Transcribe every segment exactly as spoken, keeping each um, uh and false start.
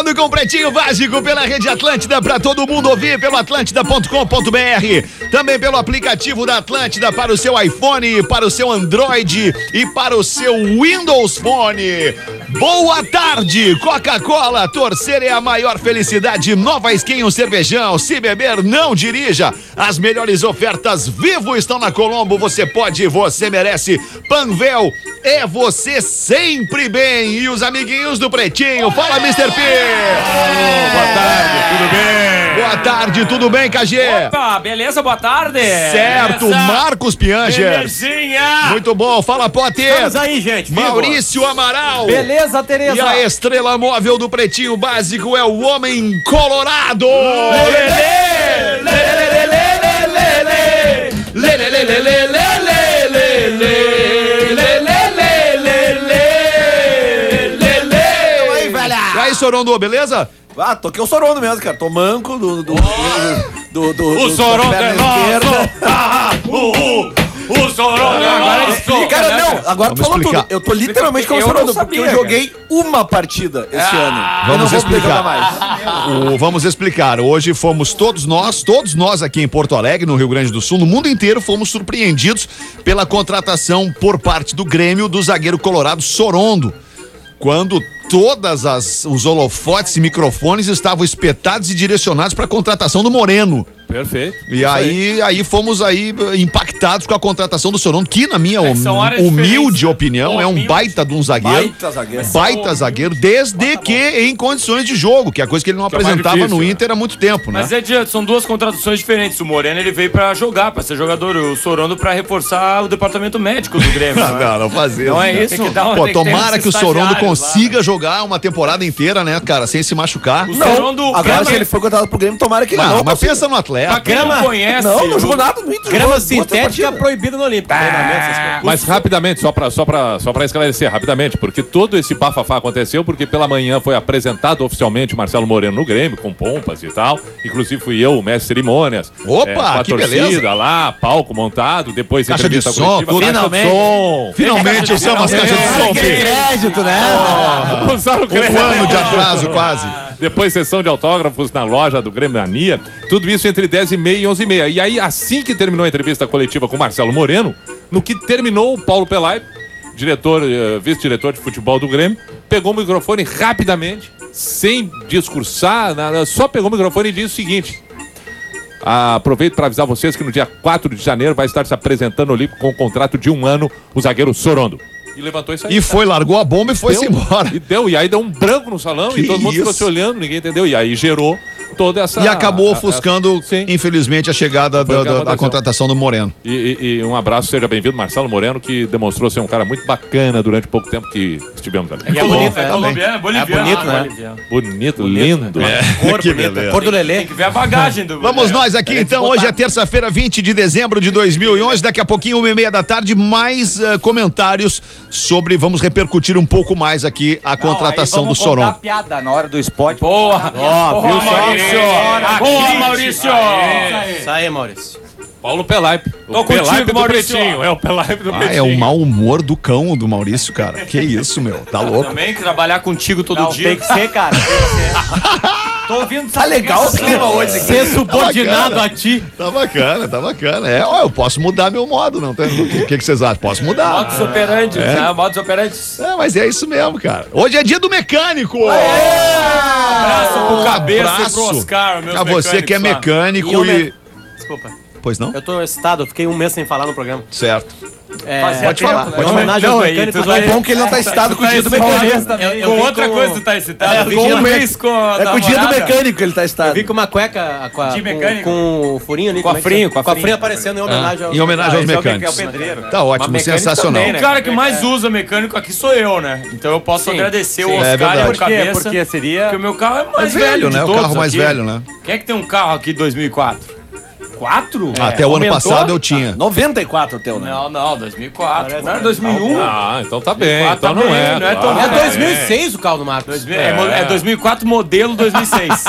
Voltando com o Pretinho Básico pela Rede Atlântida para todo mundo ouvir pelo atlântida ponto com ponto br, também pelo aplicativo da Atlântida para o seu iPhone, para o seu Android e para o seu Windows Phone. Boa tarde, Coca-Cola, torcer é a maior felicidade. Nova Skin, um cervejão, se beber não dirija. As melhores ofertas Vivo estão na Colombo, você pode, você merece. Panvel, é você sempre bem. E os amiguinhos do Pretinho, fala mister P. Alô, boa tarde, tudo bem? Boa tarde, tudo bem, K G? Opa, beleza, boa tarde. Certo, beleza. Marcos Piangers. Belezinha. Muito bom, fala Potter. Estamos aí, gente. Maurício Amaral. Beleza, Tereza. E a estrela móvel do Pretinho Básico é o Homem Colorado. Lelê, lelê, lelê, lelê, lelê, lelê, lelê, lelê, lelê. E aí, Sorondo, beleza? Ah, toquei o Sorondo mesmo, cara. Tô manco do... do, do, do, do O do- Sorondo da é perna nosso! esquerda. Ah, uh, uh, o Sorondo é nosso! Cara, não, agora tu Vamos falou explicar. tudo. Eu tô literalmente com o Eu não Sorondo, porque sabia, eu joguei uma partida esse ano. Eu Vamos não vou poder explicar. jogar mais. O- vamos explicar. Hoje fomos todos nós, todos nós aqui em Porto Alegre, no Rio Grande do Sul, no mundo inteiro, fomos surpreendidos pela contratação por parte do Grêmio do zagueiro colorado Sorondo. Quando todas as os holofotes e microfones estavam espetados e direcionados para a contratação do Moreno. Perfeito. E aí, aí fomos aí impactados com a contratação do Sorondo, que na minha É que são hum- áreas humilde diferentes, né? opinião é um Humilde. baita de um zagueiro. Baita zagueiro. Baita zagueiro, desde que em condições de jogo, que é a coisa que ele não Que é o mais apresentava difícil, no né? Inter há muito tempo, né? Mas é, Diego, são duas contratações diferentes. O Moreno, ele veio pra jogar, pra ser jogador. O Sorondo pra reforçar o departamento médico do Grêmio. Não, não, não fazer. Não é né? isso? Tem que dar uma- Pô, tem que ter tomara uns que o Sorondo estagiários lá, consiga jogar uma temporada inteira, né, cara, sem se machucar. O Não, Sorondo, agora grama- se ele for contratado pro Grêmio, tomara que ele Não, não. mas consiga. pensa no atleta. Pra quem não conhece... Não, não jogou o- nada no Inter. Grama jogou duas sintética partidas. proibida no Olímpico. Treinamento, essas coisas. Mas rapidamente, só pra, só, pra, só pra esclarecer, rapidamente, porque todo esse bafafá aconteceu porque pela manhã foi apresentado oficialmente o Marcelo Moreno no Grêmio, com pompas e tal. Inclusive fui eu, o mestre de cerimônias. Opa, com a que torcida beleza. lá, palco montado, depois Caixa de entrevista som, coletiva, tudo. caixa de Finalmente. som. Finalmente usamos as caixas de som, Aquele filho. crédito, né? Usaram o Um crédito. ano de atraso, quase. Depois sessão de autógrafos na loja do Grêmio Mania. Tudo isso entre dez e meia e onze e meia. E aí, assim que terminou a entrevista coletiva com o Marcelo Moreno, no que terminou, o Paulo Pelai, diretor, eh, vice-diretor de futebol do Grêmio, pegou o microfone rapidamente, sem discursar, nada, só pegou o microfone e disse o seguinte: ah, aproveito para avisar vocês que no dia quatro de janeiro vai estar se apresentando no Olímpico com um contrato de um ano o zagueiro Sorondo. E levantou isso aí. E foi, largou a bomba e foi-se embora. E deu, e aí deu um branco no salão Que e todo mundo ficou isso? se olhando, ninguém entendeu. E aí gerou toda essa... E acabou a- a- ofuscando, Sim. infelizmente, a chegada Foi o da, que da- da aconteceu. contratação do Moreno. E, e- e um abraço, seja bem-vindo, Marcelo Moreno, que demonstrou ser um cara muito bacana durante o pouco tempo que estivemos ali. E é bonito, É né? colombiano, é boliviano. É bonito, né? Boliviano. Bonito, lindo. Cor Que bonita. beleza. Cor do Lelê. Tem que ver a bagagem do... Vamos nós aqui, então. Hoje é terça-feira, vinte de dezembro de dois mil e onze. Daqui a pouquinho, uma e meia da tarde, mais eh, comentários sobre... Vamos repercutir um pouco mais aqui a contratação do Sorondo. piada na hora do spot. Boa! Ó, viu só? Maurício! Boa, Maurício! Isso aí, Maurício. Paulo Pelaipe. Tô O Pelaipe contigo, do Maurício. Pretinho. É o Pelaipe do Ah, Pretinho. é o mau humor do cão do Maurício, cara. Que isso, meu. Tá louco. Também que trabalhar contigo todo Não, dia. tem que ser, cara. Tem que ser. Tô ouvindo. Tá legal o clima hoje aqui. Ser subordinado bacana. a ti. Tá bacana, tá bacana. É, ó, eu posso mudar meu modo, não tem? O que, que, que vocês acham? Posso mudar. Modus operandi, né? Modus operandi. É, mas é isso mesmo, cara. Hoje é dia do mecânico. Abraço pro Cabeça e pro Abraço Oscar, meus pra você que é mecânicos lá. mecânico E eu e... me- Desculpa. Pois não? Eu tô excitado, eu fiquei um mês sem falar no programa. Certo. É, Fazia Pode tempo, falar, né? pode Em homenagem Não, aos aí, mecânicos tu lá. É bom que ele não tá excitado com o dia do mecânico. Eu- eu Com vim outra com- coisa tu tá excitado. É, eu vim com com um o mês com a É com o dia do namorada. mecânico que ele tá Eu excitado. vi com uma cueca com, a, De com, mecânico. com o furinho ali. Com a como é que frinho, chama? com a com a frinho. frinho aparecendo em homenagem aos Em homenagem aos esse é o que- mecânicos. é o pedreiro. Tá ótimo, Mas mecânico sensacional. também, né? O cara que mais usa mecânico aqui sou eu, né? Então eu posso Sim, agradecer sim. o É Oscar verdade. e o Por quê? Cabeça. Porque seria... Porque o meu carro é É mais velho, de né? O todos carro mais aqui. velho, né? Quem é que tem um carro aqui de dois mil e quatro? Quatro? Até o ano aumentou? passado eu tinha. noventa e quatro o teu, né? Não, não, dois mil e quatro. Não era dois mil e um? Ah, então tá bem. Ah, Então tá não bem, é. não é tão claro. É Ah, dois mil e seis o carro do Marcos. É, mo- é dois mil e quatro, modelo dois mil e seis.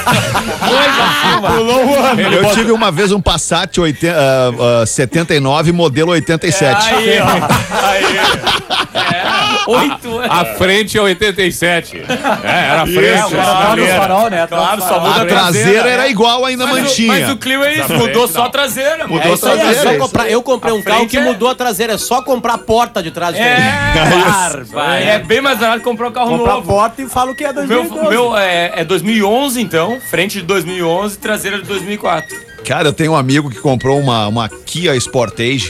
Pulou um ano. Eu tive uma vez um Passat oitenta, ah, ah, setenta e nove, modelo oitenta e sete. Aí, ó. Aí. É. Oito anos. A frente é oitenta e sete. É, era a frente. Isso, a Agora no sinaleira. farol, né? Claro, só muda A a traseira era igual, ainda Mas o, mantinha. mas o Clio é isso, Da mudou frente, só não. a traseira. Mudou mano. a É isso aí, é traseira, só isso. comprar. Eu comprei A um carro frente que é- mudou a traseira, é só comprar a porta de trás diferente. É, barba. É bem mais barato comprar um carro Comprar a novo. porta e falo que é O meu, dois mil e doze. o meu é, é dois mil e onze, então. Frente de dois mil e onze, traseira de dois mil e quatro. Cara, eu tenho um amigo que comprou uma, uma Kia Sportage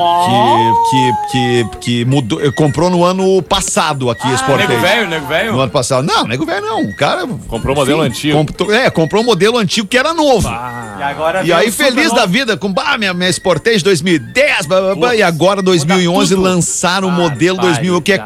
que, que, que, que mudou, comprou no ano passado a Kia Sportage. Nego velho, nego velho. No ano passado. Não, nego velho não. O cara. Comprou o modelo antigo. Comprou, é, comprou um modelo antigo que era novo. E agora E vem aí, o feliz super da novo. vida, com bah, minha, minha Sportage dois mil e dez, blá, blá, blá, e agora dois mil e onze lançaram o modelo dois mil, que é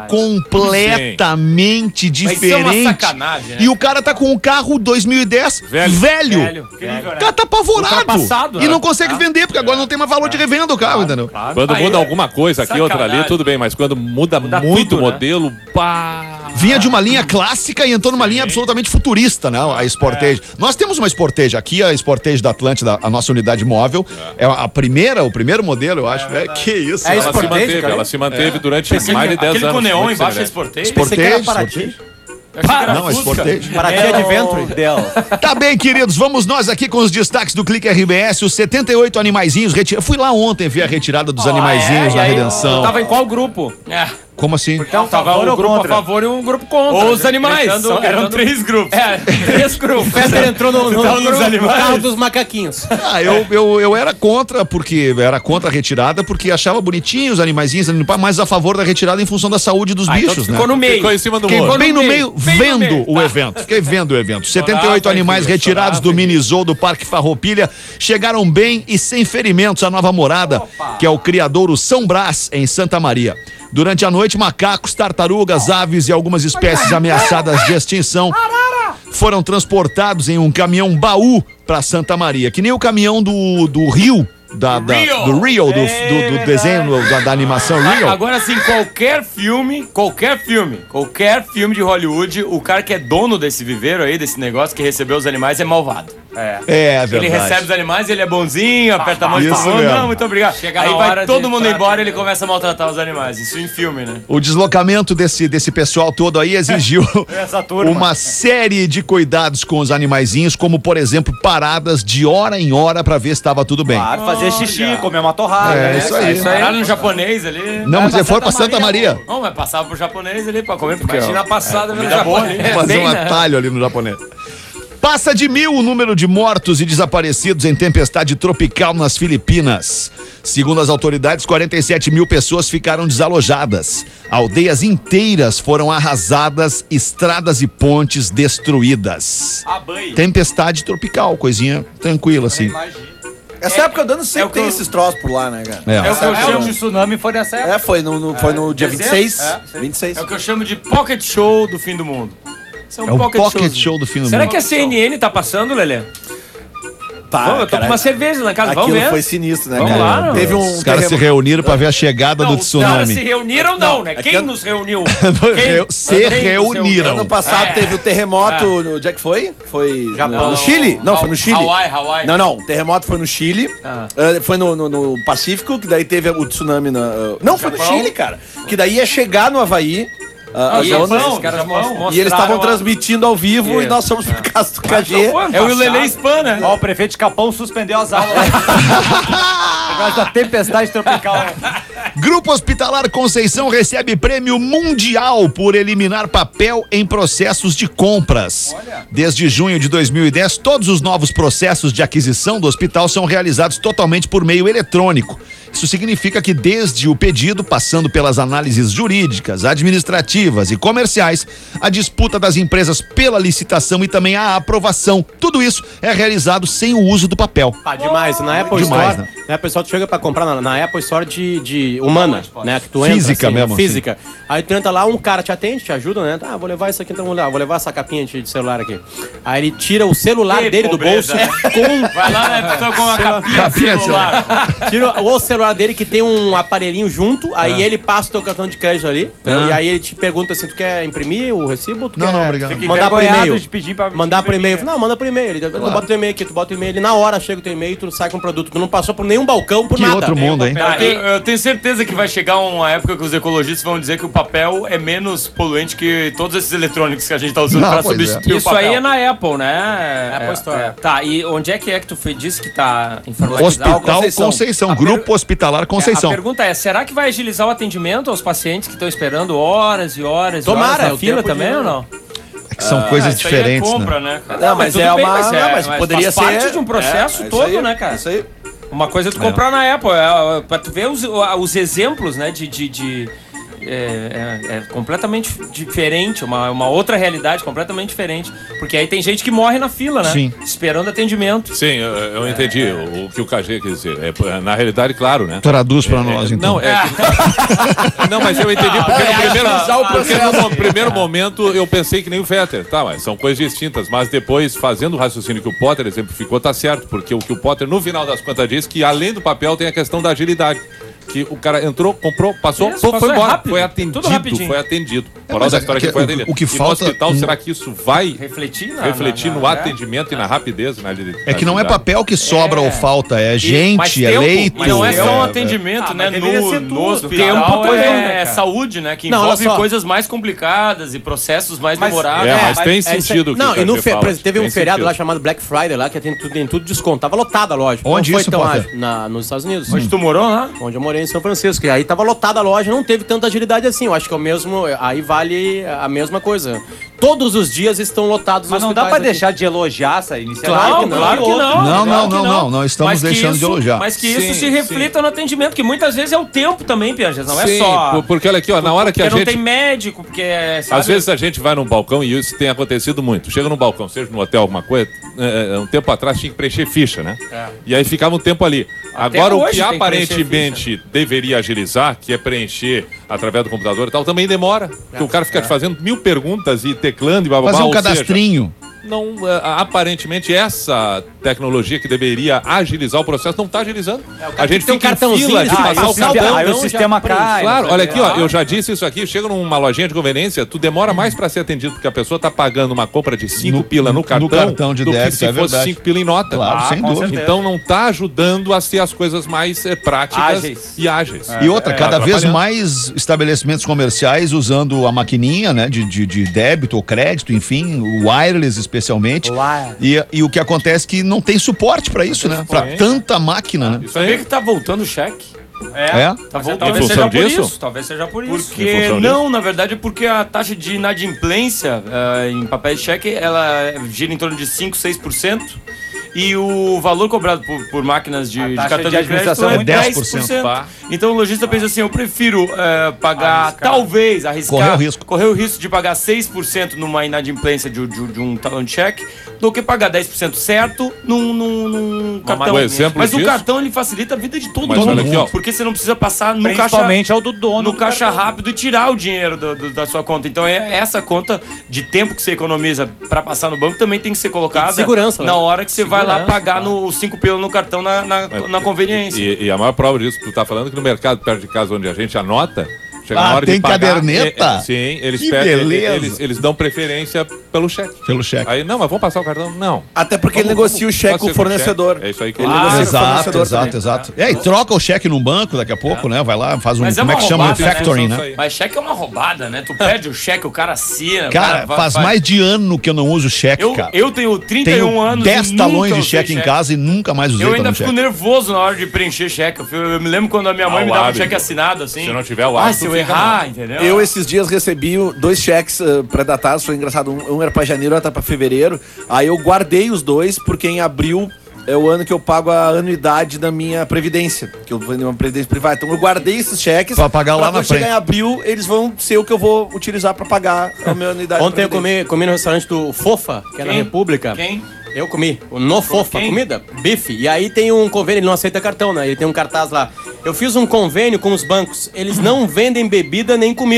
completamente Mas isso é diferente. uma sacanagem, né? E o cara tá com um carro dois mil e dez velho. Velho. Velho. Que nível, O né? cara tá apavorado. Ultrapassado, E né? não consegue vender, porque agora não tem mais valor de revenda o carro, entendeu? Quando Aí muda é alguma coisa aqui, outra ali, sacanagem. tudo bem, mas quando muda, Muda muito o tudo, né? modelo, pá. Vinha de uma linha clássica e entrou numa linha absolutamente futurista, né? A Sportage. Nós temos uma Sportage aqui, a Sportage da Atlântida, a nossa unidade móvel. É a primeira, o primeiro modelo, eu acho. É, que isso. É ela- Ela se Sportage, manteve, cara? ela se manteve durante Aquele- mais de dez Aquele anos. com neon muito embaixo é semelhante. Sportage? Pensei que era Sportage, Paraty. Para, Não, é Sportage. Paraty é de ventre. Del. Tá bem, queridos, vamos nós aqui com os destaques do Clique R B S. Os setenta e oito animaizinhos retirados. Fui lá ontem ver a retirada dos animaizinhos é? na E aí, redenção. Tava em qual grupo? É. Como assim? Então, Tava favor um ou grupo contra? a favor e um grupo contra. Ou os animais. Gritando- São- eram gritando- três grupos. É, três grupos. O Fetter entrou no, no, Então, nos no animais. carro dos macaquinhos. Ah, eu, eu, eu era contra, porque era contra a retirada, porque achava bonitinho os animaizinhos, mas a favor da retirada em função da saúde dos Ah, então bichos, tu né? ficou no meio. Ficou em cima do Fiquei muro. bem no no meio, meio, bem no vendo meio, o tá. evento. Fiquei vendo o evento. setenta e oito Chorava, animais filho, retirados chorava, do Minizou do Parque Farroupilha chegaram bem e sem ferimentos à nova morada, que é o criadouro São Brás, em Santa Maria. Durante a noite, macacos, tartarugas, aves e algumas espécies ameaçadas de extinção foram transportados em um caminhão baú para Santa Maria, que nem o caminhão do, do Rio, da, da- Rio. do Rio, do, do, do desenho, da, da animação Rio. Agora sim, qualquer filme, qualquer filme, qualquer filme de Hollywood, o cara que é dono desse viveiro aí, desse negócio que recebeu os animais é malvado. É. É, é Ele verdade. recebe os animais, ele é bonzinho, aperta a mão e Isso fala, mesmo. não, muito obrigado. Chega aí na vai hora todo de mundo tratar embora e ele dele. começa a maltratar os animais. Isso em filme, né? O deslocamento desse, desse pessoal todo aí exigiu Essa turma. uma série de cuidados com os animaizinhos, como, por exemplo, paradas de hora em hora pra ver se estava tudo bem. Claro, fazer xixi, comer uma torrada. É, né? isso aí. Isso aí. Pararam no japonês ali. Não, mas ele foi pra Santa Maria. Não, mas passava pro japonês ali pra comer, porque Imagina ó, a passada é, no comida boa japonês. ali. Fazer Bem, um né? atalho ali no japonês. Passa de mil o número de mortos e desaparecidos em tempestade tropical nas Filipinas. Segundo as autoridades, quarenta e sete mil pessoas ficaram desalojadas. Aldeias inteiras foram arrasadas, estradas e pontes destruídas. A banho. Tempestade tropical, coisinha tranquila assim. Essa época do ano é o sempre que tem eu- esses troços por lá, né, cara? É. É o que eu É, chamo o de tsunami foi nessa época. É, foi no, no- foi no dia Dezembro? vinte e seis. É, sim. vinte e seis. É o que eu chamo de pocket show do fim do mundo. Isso É o pocket showzinho. show do fim do Será mundo. que a C N N tá passando, Lelê? Tá, Vamos, eu tô cara, com uma cerveja lá em casa, vamos Aquilo ver. foi sinistro, né, Vamos cara? lá, não. Teve um Os caras se terremoto- reuniram pra ver a chegada Não, do os caras se tsunami. reuniram não, né? é Quem que- nos reuniu? Reu- Se Quem nos reuniram. Ano passado É. teve o terremoto no. Onde é que foi? Foi Japão. no Chile? Não, foi no Chile. Hawaii, Hawaii. Não, não. O terremoto foi no Chile. Ah. Ah, foi no, no- no Pacífico, que daí teve o tsunami na. ah, não, foi no Japão. Chile, cara. Que daí ia chegar no Havaí. ah, Ah, as Japão, ondas, os caras Japão. mostraram e eles estavam a- transmitindo ao vivo e Isso. nós fomos por causa do K G. É o Lelê Spam, né? Ó, o prefeito de Capão suspendeu as aulas. Por causa da tempestade tropical. Grupo Hospitalar Conceição recebe prêmio mundial por eliminar papel em processos de compras. Desde junho de dois mil e dez, todos os novos processos de aquisição do hospital são realizados totalmente por meio eletrônico. Isso significa que desde o pedido, passando pelas análises jurídicas, administrativas e comerciais, a disputa das empresas pela licitação e também a aprovação, tudo isso é realizado sem o uso do papel. Ah, demais. Na Apple Demais, Store, né? A pessoa chega pra comprar na, na Apple Store de, de humana, né? Que tu Física entra, mesmo, Física. Aí tu entra lá, um cara te atende, te ajuda, né? Ah, vou levar isso aqui, então vamos lá, vou levar essa capinha de de celular aqui. Aí ele tira o celular Que dele pobreza, do bolso né? com... Vai lá, né? Pessoa com uma capinha Capinha de de celular. Tira o celular celular dele que tem um aparelhinho junto, aí ele passa o teu cartão de crédito ali, Ah. e aí ele te pergunta se tu quer imprimir o recibo ou tu Não, quer não, obrigado. Fica mandar por e-mail. de pedir pra Mandar por e-mail. Não, manda por e-mail. Ele, Tu bota o teu e-mail aqui, tu bota o e-mail, ele na hora chega o teu e-mail e tu sai com o produto. Tu não passou por nenhum balcão, por Que nada. outro mundo, hein? Tá, eu, eu tenho certeza que vai chegar uma época que os ecologistas vão dizer que o papel é menos poluente que todos esses eletrônicos que a gente tá usando Não, pra pois é. substituir o Isso papel. aí é na Apple, né? Apple É, Store. é. Tá, e onde é que é que tu foi, disse que tá informatizado? Hospital Conceição, Conceição. A Grupo per- Hospitalar É, Conceição. a pergunta é, será que vai agilizar o atendimento aos pacientes que estão esperando horas e horas Tomara, e horas é na o fila tempo também de- ou não? É que são coisas Isso aí é diferentes, compra, né? né? cara? Não, mas tudo é bem, uma. mas é- não, mas mas poderia faz ser. parte de um processo é, é todo, isso aí, né, cara? Isso aí. Uma coisa é tu comprar na Apple, é, é, pra tu ver os, os exemplos, né, de... de, de- é, é- é completamente diferente, uma, uma outra realidade completamente diferente. Porque aí tem gente que morre na fila, né? Sim. Esperando atendimento. Sim, eu, eu entendi o, o que o K G quer dizer. É, na realidade, claro, né? Traduz pra nós, É, então. Não, é que- não, mas eu entendi porque no primeiro, porque no primeiro momento eu pensei que nem o Fetter. Tá, mas são coisas distintas. Mas depois, fazendo o raciocínio que o Potter exemplificou, tá certo. Porque o que o Potter, no final das contas, diz que além do papel tem a questão da agilidade. Que o cara entrou, comprou, passou, Isso, pô, passou, foi é embora. rápido, Foi tudo atendido, rapidinho. foi atendido. É, Moral mas da é história que que foi o- atendido. o que E falta- no hospital, será que isso vai Refletir na... refletir na- no na- atendimento e na rapidez? Na É que não é papel que sobra É. ou falta, é mais gente, é tempo, leito. Mas não é só um é- atendimento, Ah, né? mas deveria ser No, tudo. no hospital Tempo também, é né, cara? saúde, né? Que Não, olha envolve só. coisas mais complicadas e processos mais Mas- demorados. É, mas É, tem é isso aí. sentido o que Não, o e no K G fe... fala, por exemplo, teve um tem feriado sentido. lá chamado Black Friday lá, que tem tudo, tem tudo desconto. Tava lotada a loja. Onde não foi isso, tão Potter? ágil. Na, nos Estados Unidos. Onde tu morou lá? Onde eu morei em São Francisco. E aí tava lotada a loja, não teve tanta agilidade assim. Eu acho que é o mesmo. Aí vale a mesma coisa. Todos os dias estão lotados Mas os não dá pra hospitais aqui. deixar de elogiar essa iniciativa. Claro que Não, não. claro que não. Não, claro não, que não, não, não estamos Mas que deixando de isso- elogiar. Mas que Sim, isso se reflita no atendimento, que muitas vezes é o tempo também, Pianjas, não é Sim, só... por- porque olha aqui, ó, na hora que porque a não gente... tem médico, porque... Sabe? Às vezes a gente vai num balcão e isso tem acontecido muito. Chega num balcão, seja no hotel, alguma coisa, é, é, um tempo atrás tinha que preencher ficha, né? É. E aí ficava um tempo ali. Até Agora, o hoje que tem que preencher aparentemente deveria agilizar, que é preencher através do computador e tal, também demora. Porque o cara fica te fazendo mil perguntas e teclando e blá blá blá. Fazer um ou seja, cadastrinho. não, é, aparentemente essa tecnologia que deveria agilizar o processo não está agilizando. a gente tem um fica em cartãozinho, fila de ele passar faz o o cartão, cartão. Aí o já sistema preenche. cai. Claro, olha aqui, ó, Ah. eu já disse isso aqui, chega numa lojinha de conveniência, tu demora mais pra ser atendido, porque a pessoa tá pagando uma compra de cinco No- pila no no cartão, cartão de do que débito, se é fosse verdade. cinco pila em nota. Claro, Ah, sem com dúvida. certeza. Então não tá ajudando a ser as coisas mais eh, práticas Ágeis. e ágeis. E outra, É, cada tá vez atrapalhando. mais estabelecimentos comerciais usando a maquininha, né, de, de, de débito ou crédito, enfim, o wireless especialmente. Wireless. E, e o que acontece é que não tem suporte pra isso, né? Pra tanta máquina, né? Isso Sabia aí. que tá voltando o cheque? É? Tá Mas voltando. talvez Em seja função por disso? isso, talvez seja por isso. Em Porque função não, na verdade, é porque a taxa de inadimplência eh, em papéis de cheque ela gira em torno de cinco, seis por cento e o valor cobrado por, por máquinas de, de taxa cartão de de crédito administração é é dez dez por por cento. cento. Pá. Então o lojista pensa assim, eu prefiro eh, pagar, Arriscar. talvez, arriscar, Correr o risco. correr o risco de pagar seis por cento numa inadimplência de, de- de um talão de cheque, do que pagar dez por cento certo num, num, num cartão. um exemplo Mas o disso? cartão ele facilita a vida de todo Mas mundo, olha aqui, ó. porque você não precisa passar no caixa Principalmente é o do dono. no do caixa cartão. rápido e tirar o dinheiro do- do- da sua conta. Então é essa conta de tempo que você economiza pra passar no banco também tem que ser colocada E de segurança, né? na hora que você vai lá Segurança, pagar no cinco pila no cartão na, na, na conveniência. E, e a maior prova disso que tu tá falando é que no mercado perto de casa onde a gente anota, chega Ah, na hora tem de pagar. caderneta? é, é, sim, eles Que pedem, beleza. eles, eles dão preferência pelo cheque. Pelo cheque. Aí, não, mas vamos passar o cartão? Não. Até porque ele Vamos- negocia o vamos- cheque pode com o ser fornecedor. cheque. É isso aí que Ele ele negocia com o Exato, fornecedor exato, também. exato. E aí, troca o cheque num banco daqui a pouco, né? Vai lá, faz um. Mas é Como é uma que chama? Um roubada, né? factoring, Isso né? aí. Mas cheque é uma roubada, né? Tu pede o cheque, o cara assina. o Cara, vai- faz vai- mais de ano que eu não uso cheque, Eu, cara. eu tenho trinta e um Tenho anos. dez e talões nunca de usei cheque em casa e nunca mais usei Eu ainda talão de fico cheque. nervoso na hora de preencher cheque. Eu, fico- eu me lembro quando a minha mãe Ah, me o dava um hábito. cheque assinado assim. Se não tiver o Ah, hábito, se eu fica errar, entendeu? Eu, esses dias, recebi o- dois cheques uh, pré-datados, foi engraçado. Um, um era pra janeiro, outro era pra fevereiro. Aí eu guardei os dois, porque em abril é o ano que eu pago a anuidade da minha previdência, que eu vou uma previdência privada. Então eu guardei esses cheques Pra pagar lá quando na chegar frente. em abril, eles vão ser o que eu vou utilizar pra pagar a minha anuidade. de Ontem eu previdência. comi, comi no restaurante do Fofa, que é na Quem? República. Quem? Eu comi. No Fofa, quem? comida, bife. E aí tem um convênio, ele não aceita cartão, né? Ele tem um cartaz lá. Eu fiz um convênio com os bancos. Eles não vendem bebida nem comida.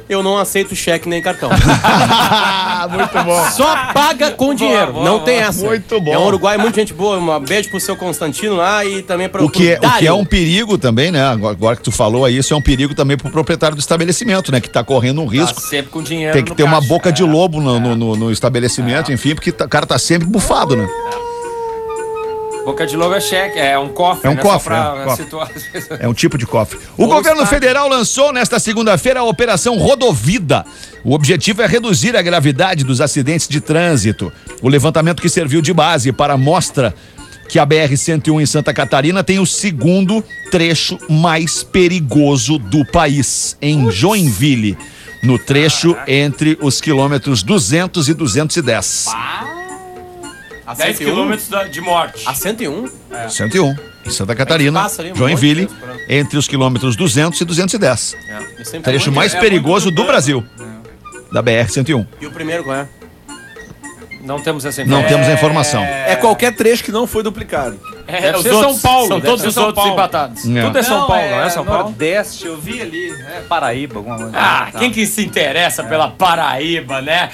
eu não aceito cheque nem cartão. Muito bom. Só paga com dinheiro. boa, não boa. tem essa. Muito bom. É um Uruguai, muita gente boa. Um beijo pro seu Constantino lá e também pro O que, é, o que é Dário. um perigo também, né? Agora, agora que tu falou aí, isso é um perigo também pro proprietário do estabelecimento, né? Que tá correndo um Tá risco. sempre com dinheiro Tem que no ter uma caixa. boca de É. lobo no, no, no- no estabelecimento, enfim, porque tá- o cara tá sempre bufado, né? Boca de lobo é cheque, é um cofre. É um né? cofre, Só é, pra cofre. situar. É um tipo de cofre. O Ou governo está- federal lançou nesta segunda-feira a Operação Rodovida. O objetivo é reduzir a gravidade dos acidentes de trânsito. O levantamento que serviu de base para a mostra que a B R cento e um em Santa Catarina tem o segundo trecho mais perigoso do país, em Joinville, no trecho entre os quilômetros duzentos e duzentos e dez. A dez cento e um? quilômetros da- de morte. A cento e um? cento e um, em Santa Catarina, passa ali um Joinville, monte de coisa por entre os quilômetros duzentos e duzentos e dez. Eu sempre- Trecho muito- mais é perigoso muito do urbano. Brasil, da B R cento e um. E o primeiro qual é? Não temos essa Não informação. temos a informação. É qualquer trecho que não foi duplicado. É, Deve os ser outros, São Paulo, São deve todos ser os São outros Paulo. empatados. É. Tudo é São Paulo, não é São Paulo? Nordeste, eu vi ali. É Paraíba, alguma coisa. Ah, Tá. quem que se interessa pela Paraíba, né?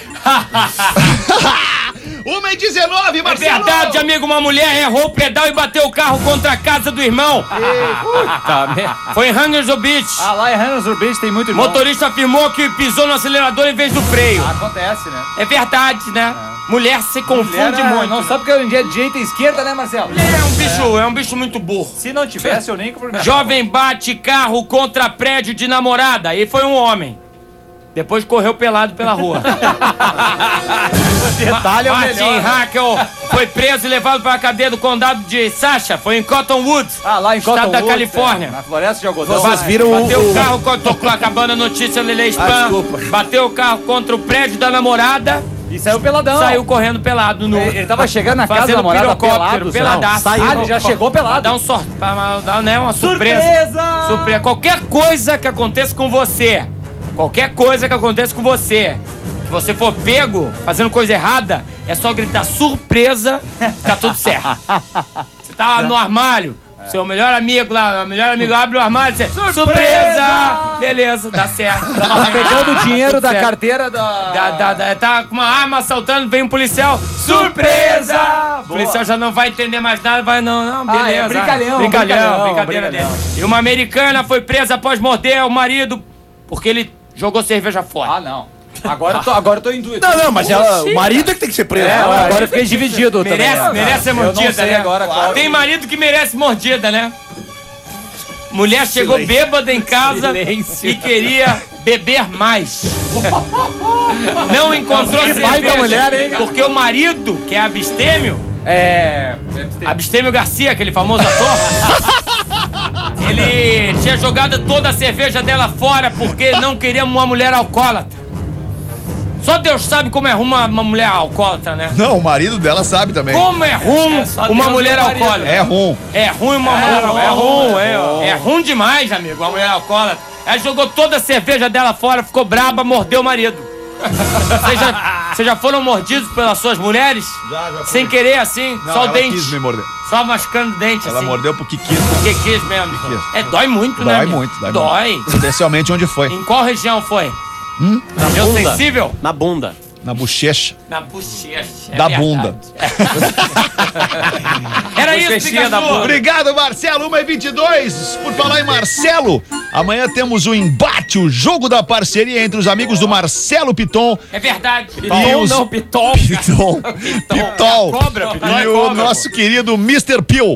uma e dezenove, É verdade, amigo, uma mulher errou o pedal e bateu o carro contra a casa do irmão. Tá, merda. Foi em Hangers Beach. Ah, lá em Hannes Beach tem muito O irmão. motorista afirmou que pisou no acelerador em vez do freio. Acontece, né? É verdade, né? Mulher se confunde Mulher, muito. Não sabe que hoje em dia é direita e esquerda, né, Marcelo? É um bicho, é um bicho muito burro. Se não tivesse, eu nem... Jovem bate carro contra prédio de namorada. E foi um homem. Depois correu pelado pela rua. Detalhe é o Martin melhor. Hackel foi preso e levado para a cadeia do condado de Sacha. Foi em Cottonwood, Ah, lá em estado da Cottonwood, Califórnia. é, na floresta de algodão. Vocês viram o... Bateu o o- carro contra... Tô acabando a notícia, Lele Spam. Ah, desculpa. Bateu o carro contra o prédio da namorada. E saiu peladão. Saiu correndo pelado no... Ele, ele tava chegando na casa da Fazendo namorada pirocóptero, pelado. peladaço. Saiu. Ah, ele já chegou Pra pelado. dar um sor... pra dar, né, uma surpresa. Surpresa! Surpresa. Qualquer coisa que aconteça com você, qualquer coisa que aconteça com você, se você for pego fazendo coisa errada, é só gritar surpresa, tá tudo certo. Você tá no armário, seu melhor amigo lá, o melhor amigo abre o armário e você, surpresa! Beleza, dá certo. Tava pegando o dinheiro Tudo da certo. carteira da... Da- da- da- tá com uma arma assaltando, vem um policial, surpresa! O policial já não vai entender mais nada, vai não, não, Ah, beleza. é brincalhão, brincalhão, brincalhão, brincadeira brincalhão. dele. E uma americana foi presa após morder o marido porque ele jogou cerveja fora. Ah, não. Agora eu tô, agora eu tô em dúvida. Não, não, mas ela, o marido é que tem que ser preso. É, Agora- agora eu fiquei dividido também. merece, né? merece ser Eu não mordida, sei né? agora qual... Tem marido que merece mordida, né? Mulher chegou bêbada em casa Silêncio. e queria beber mais. Não encontrou Que cerveja. baita mulher, hein? Porque o marido, que é abstêmio, É... Abstêmio Garcia, aquele famoso ator, ele tinha jogado toda a cerveja dela fora porque não queria uma mulher alcoólatra. Só Deus sabe como é ruim uma, uma mulher alcoólatra, né? Não, o marido dela sabe também. Como é ruim só uma Deus mulher e o marido. alcoólatra. É ruim. É ruim uma mulher ruim, É ruim, é é, ruim. é ruim demais, amigo, uma mulher alcoólatra. Ela jogou toda a cerveja dela fora, ficou braba, mordeu o marido. Vocês já, vocês já foram mordidos pelas suas mulheres? Já, já fui. Sem querer, assim, Não, só o ela dente. quis me morder. Só mascando o dente, Ela assim. mordeu porque quis. Porque quis mesmo. quis. É, dói muito, né? Dói amigo? muito, dói, Dói. muito. Especialmente onde foi. Em qual região foi? Hum? Na região bunda. sensível? Na bunda. Na bochecha. Na bochecha. é Da verdade. bunda. Era isso, Bochechinha da Pikachu. bunda. Obrigado, Marcelo. uma e vinte e dois. Por falar em Marcelo, amanhã temos o embate, o jogo da parceria entre os amigos do Marcelo Piton. É verdade. E Piton os- não, Piton. Piton. Pitol. Cobra, Piton E é o cobra, nosso querido mister Pio.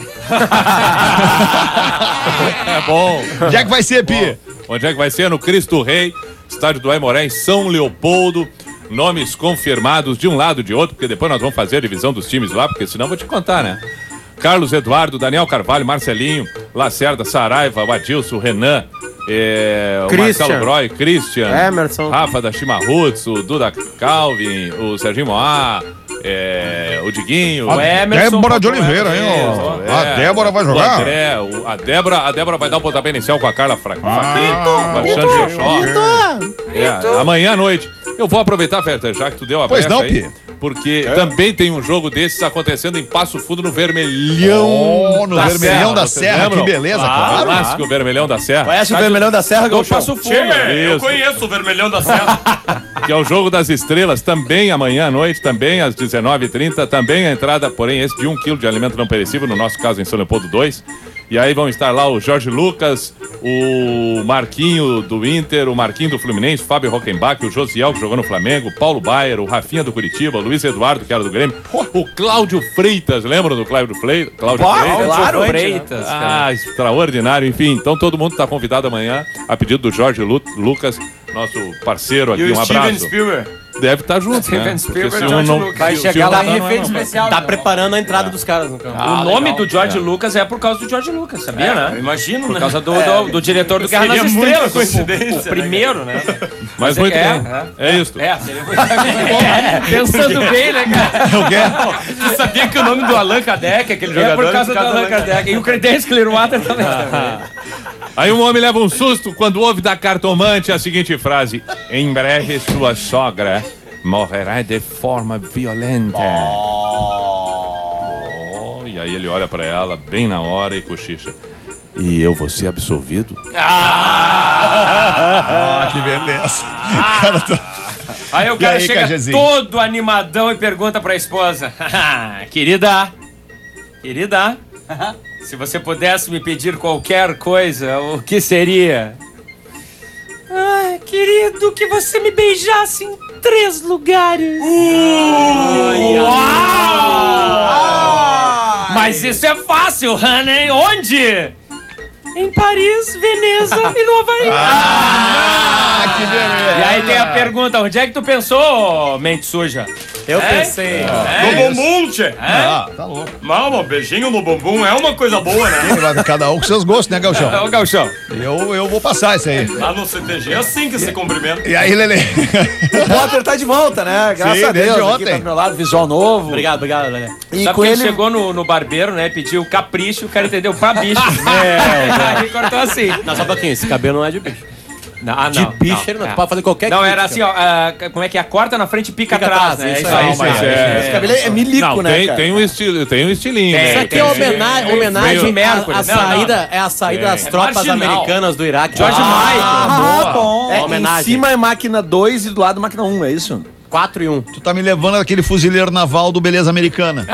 É bom. Onde é que vai ser, Pi? Onde é que vai ser? No Cristo Rei, estádio do Aimoré, em São Leopoldo. Nomes confirmados de um lado e de outro, porque depois nós vamos fazer a divisão dos times lá, porque senão eu vou te contar, né? Carlos Eduardo, Daniel Carvalho, Marcelinho, Lacerda, Saraiva, o Adilson, o Renan, é, o Christian. Marcelo Broy, Christian, Emerson. Rafa da Chimarruts, o Duda Calvin, o Serginho Moá, é, o Diguinho, O Emerson. Débora de Oliveira, hein? ó. É, A Débora vai o jogar? André, o- a Débora, a Débora vai dar o pontapé inicial com a Carla Fra- Ah, Faquinha, o Alexandre Xoxó. É, amanhã à noite. Eu vou aproveitar, Ferta, já que tu deu a Pois brecha não, aí, Pi. porque também tem um jogo desses acontecendo em Passo Fundo, no Vermelhão Oh, no da Vermelhão da Vocês Serra, lembram? que beleza, claro. Clássico Vermelhão da Serra. Conhece o Vermelhão da Serra, Do Gauchão? Passo Fundo. eu conheço o Vermelhão da Serra. Que é o Jogo das Estrelas, também amanhã à noite, também às dezenove e trinta, também a entrada, porém, esse de um quilo de alimento não perecível, no nosso caso em São Leopoldo dois. E aí vão estar lá o Jorge Lucas, o Marquinho do Inter, o Marquinho do Fluminense, o Fábio Rockenbach, o Josiel, que jogou no Flamengo, o Paulo Baier, o Rafinha do Curitiba, o Luiz Eduardo, que era do Grêmio, o Cláudio Freitas, lembram do Cláudio Freitas? Cláudio Pá, Freitas? claro, Freitas, cara. Ah, extraordinário, enfim. Então todo mundo está convidado amanhã, a pedido do Jorge Lu- Lucas, nosso parceiro aqui, E o um Steven abraço. Spielberg. Deve estar junto, Steven né? Spielberg, Porque se um George não- Lucas. Vai se- chegar se um lá não em tá, efeito não é, não. especial. Tá então. preparando a entrada dos caras no campo. o nome legal. do George Lucas é por causa do George Lucas, sabia, É, né? eu imagino, Por né? causa do, do, do diretor do Guerra nas Seria muita Estrelas, o- coincidência, o, o primeiro, né? Mas é- muito é, bem. É, isso. É, seria muito Pensando bem, né, cara? O quê? Tu sabia que o nome do Allan Kardec, aquele É jogador... por causa do Allan Kardec. E o Credencio Clearwater também. Aí um homem leva um susto quando ouve da cartomante a seguinte frase: em breve sua sogra morrerá de forma violenta. Oh, e aí ele olha pra ela bem na hora e cochicha: e eu vou ser absolvido? Ah, que beleza. Cara, tô- Aí o cara aí, chega Cajezinho? todo animadão e pergunta pra esposa: Querida, querida, se você pudesse me pedir qualquer coisa, o que seria? Ai, querido, que você me beijasse em três lugares. Uau! Mas isso é fácil, honey. Onde? Em Paris, Veneza e no Havaí. Ah, que beleza. E aí tem a pergunta, onde é que tu pensou, mente suja? Eu É? pensei. No bumbum, tchê. Ah, tá louco. Mal, um beijinho no bumbum é uma coisa boa, né? Cada um com seus gostos, né, Gauchão? Ô, Gauchão. Eu, eu vou passar isso aí. Lá no C T G é assim que se cumprimenta. E aí, Lelê? O Potter tá de volta, né? Graças Sim, a Deus. desde Aqui ontem. tá do meu lado, visual novo. Obrigado, obrigado, Lelé. E Sabe com que ele ele... chegou no, no barbeiro, né? Pediu capricho, o cara entendeu pra bicho. É, aí cortou assim. Não, só um pouquinho, esse cabelo não é de bicho. Não, ah, De não, bicho, não, ele não. é. Tu pode fazer qualquer Não, era crítica. assim, ó. ah, como é que é? Corta na frente e pica, Pica atrás, atrás, né? isso Isso aí, aí, isso aí. isso É. Esse cabelo é milico, Não, né, tem, cara? tem um estilo, tem um estilinho. Tem, né? Isso aqui tem, é tem. homenagem, Meio- homenagem meio à, Mercury. à Não, não. saída, é a saída das É tropas marginal. americanas do Iraque. George Ah, Michael. Ah, Boa. bom. É, em homenagem. cima é máquina dois e do lado máquina um, é isso? quatro e um. Tu tá me levando aquele fuzileiro naval do Beleza Americana.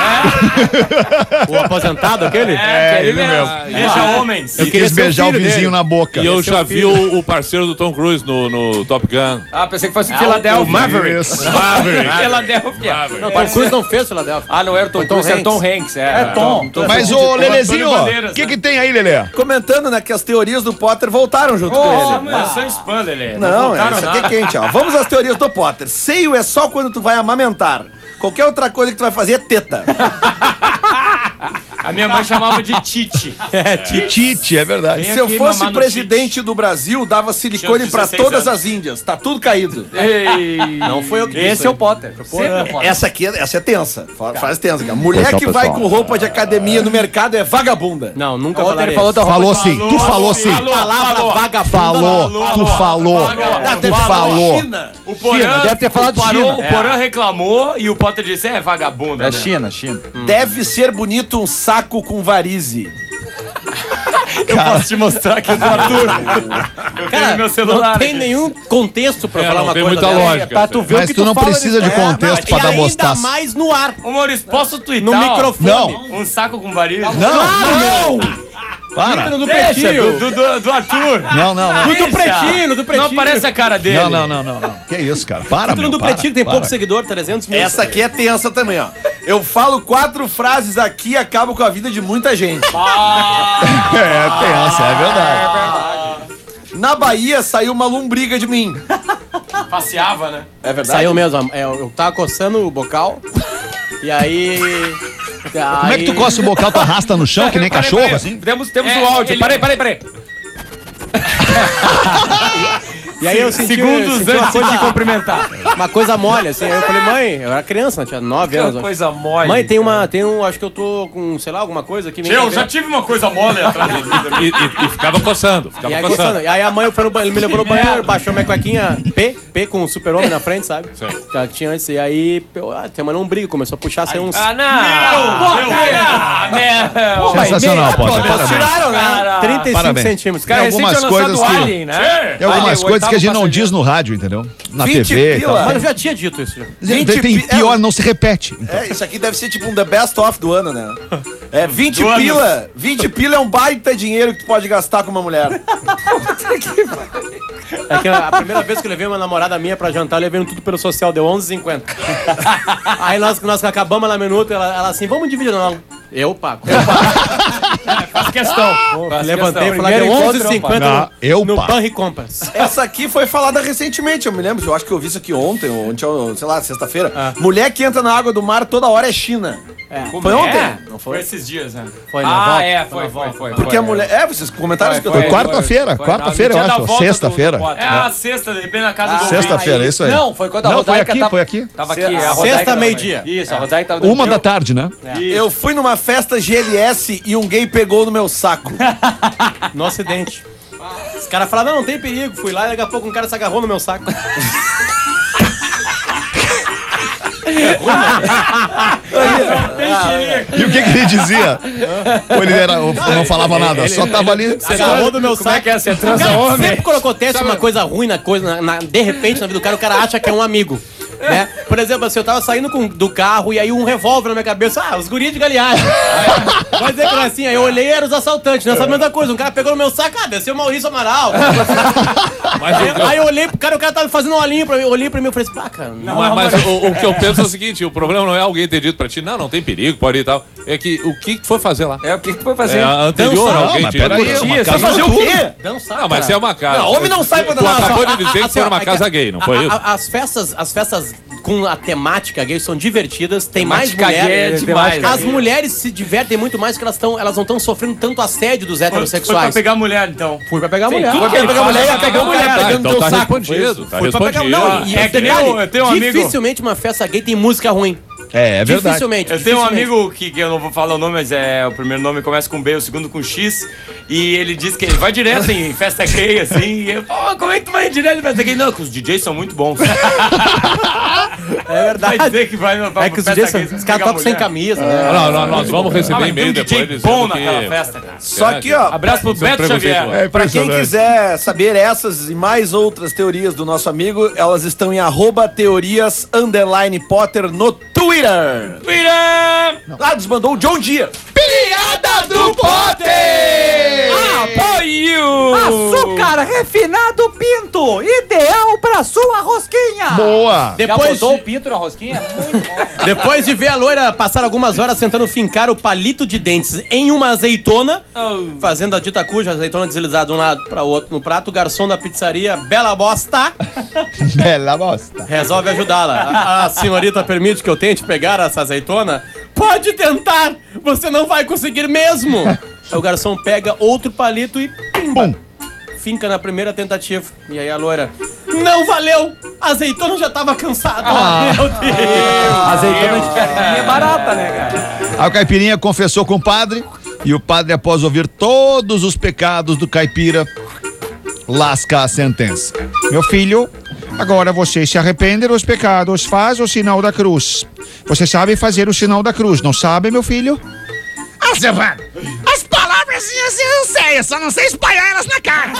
O aposentado aquele? É, ele ele mesmo. mesmo. Veja homens. Eu queria quis ser o beijar o filho vizinho dele. na boca. E eu Esse é já o vi filho. o, o parceiro do Tom Cruise no, no Top Gun. Ah, pensei que fosse Philadelphia. Maverick. Isso. Philadelphia. Não, Tom Cruise não fez Philadelphia. Ah, não era o Tom Foi Tom Cruise, era Hanks. Tom Hanks. É, É Tom. Mas, de- ô, Lelezinho, Antônio o Bandeiras, que né? que tem aí, Lelê? Comentando, né, que as teorias do Potter voltaram junto com Isso ele. é só spam, Lelê. Não, voltaram isso aqui é nada. quente, ó. Vamos às teorias do Potter. Seio é só quando tu vai amamentar. Qualquer outra coisa que tu vai fazer é teta. A minha mãe chamava de Tite. Tite, é verdade. Vem Se eu aqui fosse mamar no presidente do Brasil, dava silicone Tinha pra dezesseis todas anos. as índias. Tá tudo caído. Ei. Não foi eu que disse. Esse é o Potter. Sempre é Potter. Essa aqui, é- essa é tensa. Fa- Faz tensa, cara. Mulher que vai com roupa de academia no mercado é vagabunda. Não, nunca Ontem falaria ele falou isso. da roupa Falou de- sim, tu falou sim. Palavra vagabunda. Falou, tu falou, tu falou. China. O Porã, Deve ter falado o Parô- China. O Porã reclamou e o Potter disse, é vagabunda. É né? China, China. Deve ser bonito um saco com varize. Eu posso te mostrar aqui do Arthur. Eu tenho no meu celular. Não tem aqui. nenhum contexto pra É, falar não uma tem coisa muita dessa. lógica. Pra tu ver o Mas que tu não fala precisa de nesse- É, contexto E pra dar ainda bostaço. mais no ar, Ô, Maurício, posso twittar? no ó, microfone. Não. Um saco com variz? Não, para. Do Deixa, pretinho. do, do, do Arthur. Não, não, não. Do Deixa. pretinho, do pretinho. Não aparece a cara dele. Não, não, não, não, não. Que isso, cara? Para, Título meu, do para, pretinho tem para. pouco seguidor, trezentos mil. Essa aqui é tensa também, ó. Eu falo quatro frases aqui e acabo com a vida de muita gente. É, tensa, é verdade. Na Bahia saiu uma lombriga de mim. Passeava, né? É verdade? Saiu mesmo. É, eu tava coçando o bocal. E aí. Como é que tu coça o bocal, tu arrasta no chão, que nem Peraí, cachorro, peraí. assim? Temos, temos É, o áudio. ele- Peraí, peraí, peraí. E aí eu senti, Segundos senti uma antes de coisa, cumprimentar. uma coisa mole, assim. Aí eu falei, mãe, eu era criança, tinha nove anos. Uma acho. coisa mole. Mãe, tem uma, tem um, acho que eu tô com, sei lá, alguma coisa aqui. Eu já tive uma coisa mole atrás da vida. E, e- e ficava coçando, ficava E aí, coçando. coçando. E aí a mãe foi no banheiro, ele me levou no banheiro, baixou minha cuequinha P, P com o super-homem na frente, sabe? Sim. Que tinha antes. E aí, eu, ah, tem uma não briga, começou a puxar, saiu uns Ah, não! Ah, meu! Sensacional, Potter. Parabéns. tiraram, né? trinta e cinco Parabéns. centímetros. Tem Cara, algumas recente tinha coisas lançado que- Alien, né? Tem algumas Alien, coisas que a gente não oitavo diz no rádio, entendeu? Na vinte T V e pila. tal. mas eu já tinha dito isso. Já. vinte Tem, tem pi- pior, não se repete. Então. É, isso aqui deve ser tipo um The Best Of do ano, né? É, vinte Do pila. vinte pila é um baita dinheiro que tu pode gastar com uma mulher. É que a primeira vez que eu levei uma namorada minha pra jantar, eu levei um tudo pelo social, deu onze e cinquenta. Aí nós, nós acabamos lá no minuto, ela, ela assim, vamos dividir. Não, eu pago. Eu pago. Faz questão. Faz Levantei e questão. falei, deu Primeiro onze e encontro, cinquenta Não, no, eu no pago. Pan Recompras. Essa aqui foi falada recentemente, eu me lembro. Eu acho que eu vi isso aqui ontem, ou ontem, ou, sei lá, sexta-feira. Mulher que entra na água do mar toda hora é China. Como Foi é? ontem? Não foi? Foi esses dias, né? Foi na Ah, volta, é, na foi, foi, volta. foi. Porque foi, a mulher. É, vocês comentaram isso que eu tô Foi quarta-feira, Foi, quarta-feira, no eu dia da acho. volta do- Sexta-feira. do- É a sexta, de repente na casa do Sexta-feira, isso aí. Não, foi quando a Não, foi Rodaica aqui, tava... foi aqui. Tava aqui. Sexta, a Rodaica sexta, tava- meio-dia. Isso, a Rodaica tava... Uma da tarde, né? Eu fui numa festa G L S e um gay pegou no meu saco. No acidente. Os caras falaram, não, não tem perigo. Fui lá e daqui a pouco um cara se agarrou no meu saco. E o que, que ele dizia? Ou ele era, ou não falava nada, só tava ali. Se agarrou do meu Como é saco. que é? Você O transa cara homem? sempre quando acontece uma coisa ruim na coisa, na- na- de repente na vida do cara, o cara acha que é um amigo. Né? Por exemplo, assim, eu tava saindo com, do carro e aí um revólver na minha cabeça. Ah, os guris de galinhagem. Vai dizer que era assim, aí eu olhei e eram os assaltantes, não sabe a mesma coisa. Um cara pegou no meu saco, ah, desceu o Maurício Amaral. Mas, aí, o, aí eu olhei pro cara, o cara tava fazendo um olhinho pra mim, eu olhei pra mim e falei assim, pá, cara, não. mas, mas o, o que eu penso é o seguinte: o problema não é alguém ter dito pra ti, não, não tem perigo, pode ir e tal. É que o que que foi fazer lá? É, o que que tu foi fazer? É, a anterior, Dançar. alguém Não, mas tinha peraí, dito. uma Tia, casa você fazer tudo. o quê? Dançar, Não, mas cara. se é uma casa. Não, homem não sai pra Tu dançar. acabou de dizer que Assim, foi ó, numa é que casa gay, não foi a- isso? a- As festas, as festas com a temática gay são divertidas, tem mais Temática gay é mulheres. demais, As né? mulheres se divertem muito mais porque elas, tão, elas não estão sofrendo tanto assédio dos Foi pra heterossexuais. pegar mulher, então. Fui pra pegar a mulher. tudo que ele pegar faz, mulher, é ia pegar pegar mulher, mulher. Ah, pegando então teu tá saco. respondido, tá Fui pra pegar- respondido. Não, e É é que nem detalhe, eu- eu tenho um amigo- dificilmente uma festa gay tem música ruim. É, é verdade. Dificilmente. Eu tenho um dificilmente. amigo que, que eu não vou falar o nome, mas é o primeiro nome começa com B, o segundo com X. E ele diz que ele vai direto em festa gay, assim. E eu, pô, como é que tu vai direto em festa gay? Não, que os D Js são muito bons. É verdade. Vai dizer que vai pra É que os festa D Js, gay, os você caras pega tocam sem mulher. camisa, né? Não, não, nós vamos Ah, receber mas tem e-mail um depois D J dizendo bom que... naquela festa, cara. Só que, ó, Abraço pro Isso é um Beto preconceito, Xavier. né? É pra quem impressionante. quiser saber essas e mais outras teorias do nosso amigo, elas estão em arroba teorias underline Potter no Twitter. Vira! Ah, desmandou o John Deere. Piada do Potter! Apoio! Açúcar refinado Pinto, ideal pra sua rosquinha. Boa! Já Depois botou o de, Pinto na rosquinha? Muito bom. depois de ver a loira passar algumas horas tentando fincar o palito de dentes em uma azeitona, fazendo a dita cuja, azeitona deslizada de um lado para outro no prato, o garçom da pizzaria Bela Bosta Bela bosta. resolve ajudá-la. A, a senhorita permite que eu tente pegar essa azeitona? Pode tentar! Você não vai conseguir mesmo! Aí o garçom pega outro palito e pimba, Pum. finca na primeira tentativa. E aí a loira, não valeu! A azeitona já tava cansada. Meu Deus! Azeitona de jardim é barata, né, cara? Aí o Caipirinha confessou com o padre, e o padre, após ouvir todos os pecados do caipira, lasca a sentença. Meu filho, agora você se arrepende dos pecados, faz o sinal da cruz. Você sabe fazer o sinal da cruz, não sabe, meu filho? Ah, Silvano, as palavras eu sei, só não sei espalhar elas na cara.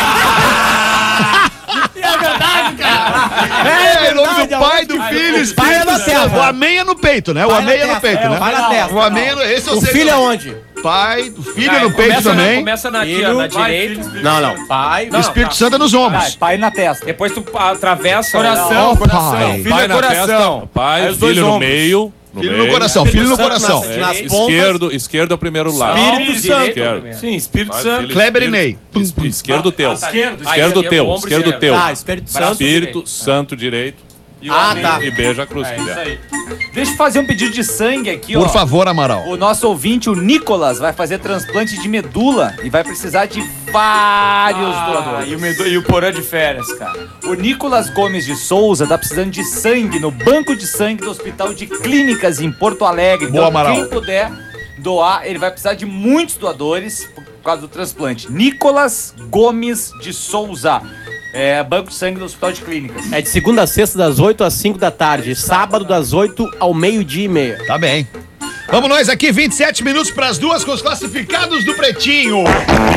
É verdade, cara! É, em nome do verdade, pai, do filho, o pai é Espírito na Santo. testa. O amém é no peito, né? O Pai amém na é no testa, peito, é, né? pai na testa. O amém é no... Esse eu O sei filho também. aonde? Pai, o filho Aí, no peito começa na- também. Começa na, aqui, Filho, ó, na pai, direita. Não, não. Pai. O Espírito Santo é nos ombros. Pai na testa. Depois tu atravessa Coração, Ó, coração. pai. Filho Pai é na coração. testa, pai, Aí os dois filho no ombros. meio. No Filho meio. no coração, filho no Santo coração. nas- É, nas pontas. esquerdo, esquerdo é o primeiro lado. Espírito Santo. Esquerdo. Sim, Espírito Pai, Santo. filho, Kleber e espírito- Ney. es- Esquerdo teu. Esquerdo. Esquerdo Aí, teu. ombro Esquerdo esquerdo. teu. Ah, Espírito Santo. Espírito Santo direito. E o Ah, amigo. tá. E beija a cruz. É se isso quiser. aí. Deixa eu fazer um pedido de sangue aqui, ó. Por favor, Amaral. O nosso ouvinte, o Nicolas, vai fazer transplante de medula e vai precisar de vários Ah, doadores. e, o medo- e o porã de férias, cara. O Nicolas Gomes de Souza tá precisando de sangue no banco de sangue do Hospital de Clínicas em Porto Alegre. Boa, Amaral. Quem puder doar, ele vai precisar de muitos doadores por causa do transplante. Nicolas Gomes de Souza. É, banco de sangue do Hospital de Clínicas. É de segunda a sexta, das oito às cinco da tarde. Sábado, das oito ao meio-dia e meia. Tá bem. Vamos nós aqui, vinte e sete minutos para as duas com os classificados do Pretinho.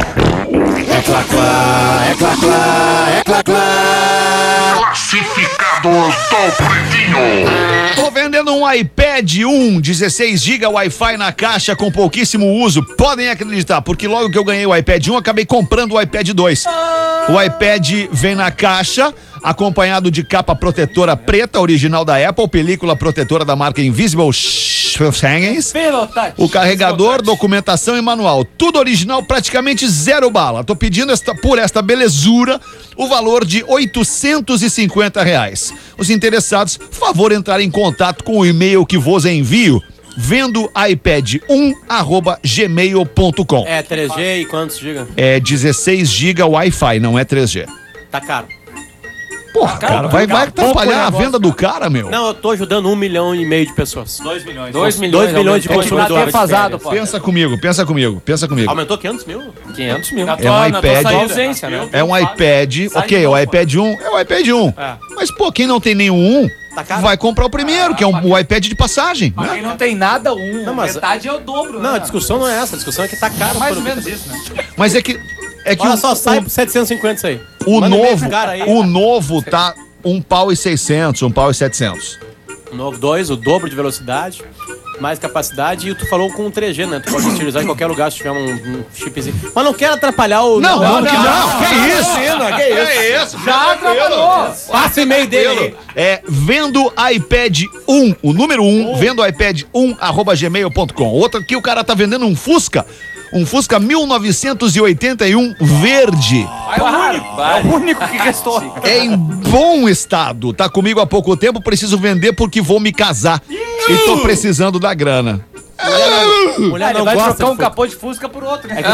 É clá, clá, é clá, clá, é clá, clá. Classificados do Pretinho. Tô vendendo um iPad um, dezesseis gigabytes Wi-Fi na caixa com pouquíssimo uso. Podem acreditar, porque logo que eu ganhei o iPad um, acabei comprando o iPad dois. O iPad vem na caixa, acompanhado de capa protetora preta, original da Apple, película protetora da marca Invisible Science. O carregador, documentação e manual. Tudo original, praticamente zero bala. Tô pedindo esta, por esta belezura o valor de oitocentos e cinquenta reais. Os interessados, favor entrar em contato com o e-mail que vos envio. Vendo iPad um arroba gmail ponto com. É três G e quantos giga? É dezesseis gigabytes Wi-Fi, não é três G. Tá caro. Porra, cara, vai, vai atrapalhar a venda do cara, meu. Não, eu tô ajudando um milhão e meio de pessoas. dois milhões. Dois milhões, Dois milhões de aumentou Tá consumidores. defasado, pô. Pensa comigo, pensa comigo, pensa comigo. Aumentou quinhentos mil? quinhentos mil. Na É um tua, na tua iPad. saída. ausência, né? É um iPad, Sai ok, de o novo, iPad um é o iPad um. É. Mas, pô, quem não tem nenhum um, Tá caro. vai comprar o primeiro, que é um, o iPad de passagem. Mas né? quem não tem nada, um. Não, mas- Metade é o dobro, Não, a né? discussão não é essa. A discussão é que tá caro. Mais por- ou menos isso, né? Mas é que. É que Olha o, só, sai o, por setecentos e cinquenta isso aí. o Manda um e-mail novo. pro cara aí. O novo tá um pau e seiscentos, um pau e setecentos. O novo dois, o dobro de velocidade, mais capacidade. E tu falou com o três G, né? Tu pode utilizar em qualquer lugar se tiver um, um chipzinho. Mas não quero atrapalhar o... Não, não, que não, não. que isso? Que isso? Já atrapalhou. Passa o e-mail dele aí. É vendo iPad um, o número um, vendo iPad um, arroba gmail ponto com. Outra que o cara tá vendendo um Fusca, um Fusca mil novecentos e oitenta e um verde. É o único. É o único que restou. É em bom estado. Tá comigo há pouco tempo, preciso vender porque vou me casar. E tô precisando da grana. Mulher Ah, ele não vai gosta trocar um de Fusca. capô de Fusca por outro, né?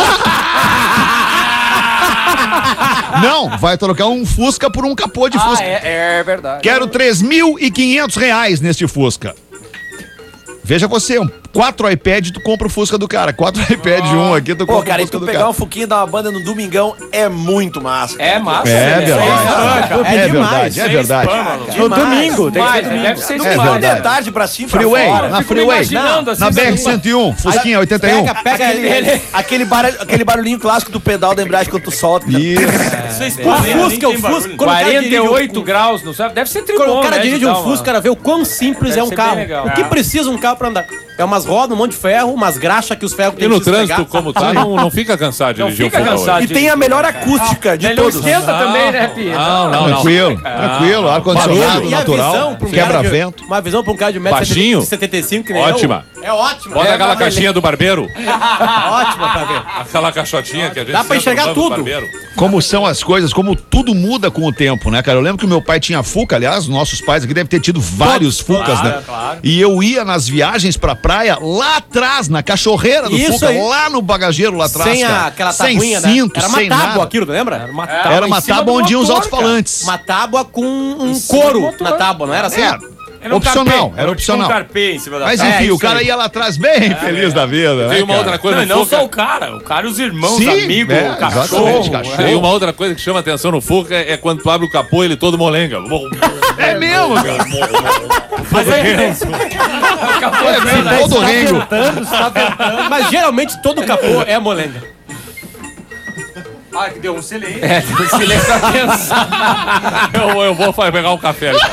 Não, vai trocar um Fusca por um capô de Ah, Fusca. é, é verdade. Quero três mil e quinhentos reais neste Fusca. Veja você, um, quatro iPad, tu compra o Fusca do cara. Quatro iPad um aqui, tu Pô, compra cara, o e Fusca tu do pegar cara. um fuquinho da banda no domingão é muito massa. É massa. É né? verdade, É é demais, verdade, é sem verdade. No domingo. Tem que Mas, ser deve ser É Não demais. pode verdade. de tarde pra cima, pra Freeway, fora. na Fico me Freeway, imaginando, assim, na B R sendo- cento e um, Fusquinha oitenta e um. Pega, pega ele. Aquele, barulho, aquele barulhinho clássico do pedal da embreagem quando tu solta. Isso. O Fusca, o Fusca. Quando o cara dirige um- quarenta e oito graus, não sabe? Deve ser tribom, Quando o cara né, dirige de um dar uma- Fusca, cara vê o quão simples Deve é um ser carro. bem legal. O que É. precisa um carro pra andar? É umas rodas, um monte de ferro, umas graxas que os ferros E têm no que se trânsito, pegar. como tá, não, não fica cansado de Não dirigir fica o Fusca cansado. hoje. E tem a melhor acústica de Ele não todos. esquenta também, né, Pia? Não, não, não. Tranquilo, tranquilo, ar-condicionado E a natural, visão pra um cara de- quebra-vento. Uma visão pra um cara de um Baixinho? metro e setenta e cinco que nem Ótima. eu. É ótima. Bota é aquela uma caixinha do barbeiro. beleza. Ótima pra ver. Aquela caixotinha que a gente Dá pra senta enxergar no banco do tudo. barbeiro. Como são as coisas, como tudo muda com o tempo, né, cara? Eu lembro que o meu pai tinha Fuca, aliás, nossos pais aqui devem ter tido vários Fucas, né? E eu ia nas viagens pra praia, lá atrás, na cachorreira do Isso Fuca, aí. lá no bagageiro lá atrás, Sem a, cara. aquela sem tabuinha, cinto, né? Era uma sem tábua nada. aquilo, lembra? Era uma tábua. Era uma em cima tábua do onde tinha os motor, alto-falantes. Uma tábua com um cima do couro motor. na tábua, não era assim? É, Era um opcional, carpê, era tipo um opcional. carpê em cima da Mas tábua. enfim, É, o isso cara aí. ia lá atrás bem feliz da vida, né, Tem uma cara? outra coisa Não, e no não Fuca. só o cara, o cara e os irmãos, Sim, amigos, é, o cachorro. exatamente, cachorro. Tem uma outra coisa que chama atenção no Fuca é quando tu abre o capô ele todo molenga. É mesmo, cara. Mas é Acabou É mesmo, todo rengo. Mas geralmente todo capô é molenga. Ah, que deu um silêncio. É, tem silêncio pra pensar. Eu, eu vou fa- pegar um café ali.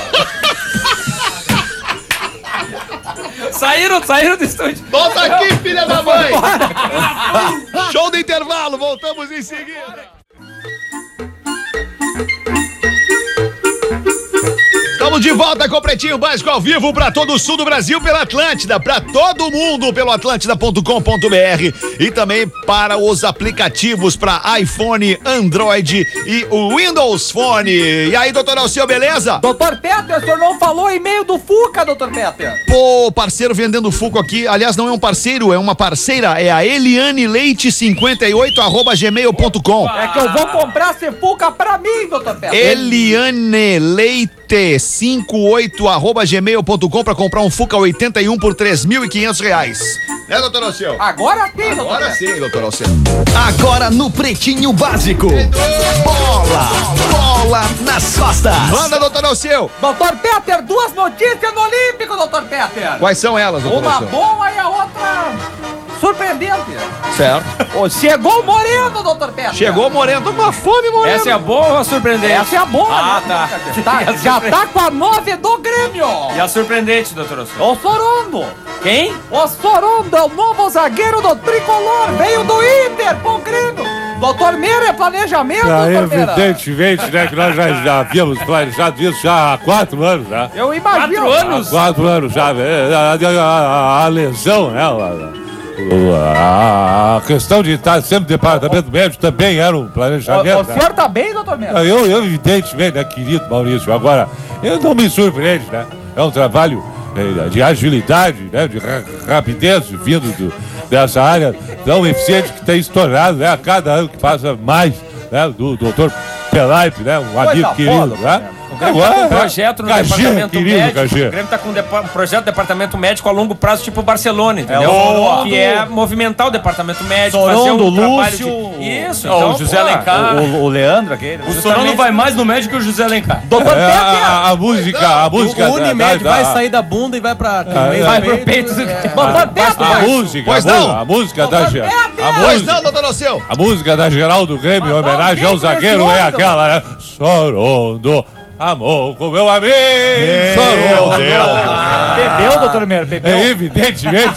Saíram, saíram do estúdio. Volta aqui, filha da mãe! Show do intervalo, voltamos em seguida. Estamos Estamos de volta com o Pretinho Básico ao vivo para todo o sul do Brasil pela Atlântida, para todo mundo pelo atlântida ponto com ponto br e também para os aplicativos para iPhone, Android e o Windows Phone. E aí, doutor Alceu, beleza? Doutor Peter, o senhor não falou e-mail do Fuca, doutor Peter. Pô, parceiro vendendo Fuco aqui, aliás, não é um parceiro, é uma parceira, é a Eliane Leite cinquenta e oito arroba gmail ponto com. É que eu vou comprar esse Fuca pra mim, doutor Peter. Eliane Leite cinquenta e oito arroba gmail ponto com para comprar um Fuca oitenta e um por três mil e quinhentos reais. Né, doutor Alceu? Agora sim, doutor Agora Peter. sim, doutor Alceu. Agora no Pretinho Básico. Bola, bola nas costas. Manda, doutor Alceu. Doutor Peter, duas notícias no Olímpico, doutor Peter. Quais são elas, doutor Uma Alceu? boa e a outra surpreendente. Certo. Ô, chegou o Moreno, doutor Peter. Chegou o Moreno, tô com uma fome, Moreno. Essa é a boa ou a surpreendente? Essa é a boa. Ah, né, tá. doutor Peter? Tá, já tá com a nove do Grêmio. E a surpreendente, doutor Alceu? O Sorondo. Quem? O Sorondo é o novo zagueiro do Tricolor. Veio do Inter pro Grêmio. Doutor Meira, é planejamento, Ah, doutor Meira? evidentemente, né, que nós já, já havíamos planejado isso já há quatro anos já. Eu imagino. Quatro anos? Há quatro anos já. é, A, a- a- a lesão, né? A, a questão de estar sempre no departamento médico também era um O, planejamento. o senhor tá bem, doutor Meira? Eu, eu, evidentemente, né, querido Maurício, agora, eu não me surpreende, né? É um trabalho eh, de agilidade, né, de ra- rapidez vindo do, dessa área tão eficiente que tem se tornado, né, a cada ano que passa mais, né, do doutor Pelaipe, né, um amigo boa, querido, doutor né? O Grêmio tá com um projeto no Cachê, departamento querido, médico. Cachê. O Grêmio tá com um, depa- um projeto do departamento médico a longo prazo, tipo o Barcelona, entendeu? o- que é movimentar o departamento médico, Sorondo, fazer um trabalho Lúcio, de... Isso, Ó, então, o José pô, Alencar. O, o Leandro, aquele. O Sorondo vai mais no médico que o José Alencar. Doutor É, Peter. a, a, a música, a música O Unimed da- da- vai da- sair da bunda e vai pra... Vai pro peito do... Doutor a Peter. música, Pois a, mu- não. a música da Doutor ge- Peter. a Pois música, não, doutor Alceu. a música da geral do Grêmio em Mas homenagem não, ao zagueiro quem é é esse aquela, né? Sorondo, amor com meu amigo. Meu Sorondo. Bebeu, doutor Meira, bebeu. É evidentemente,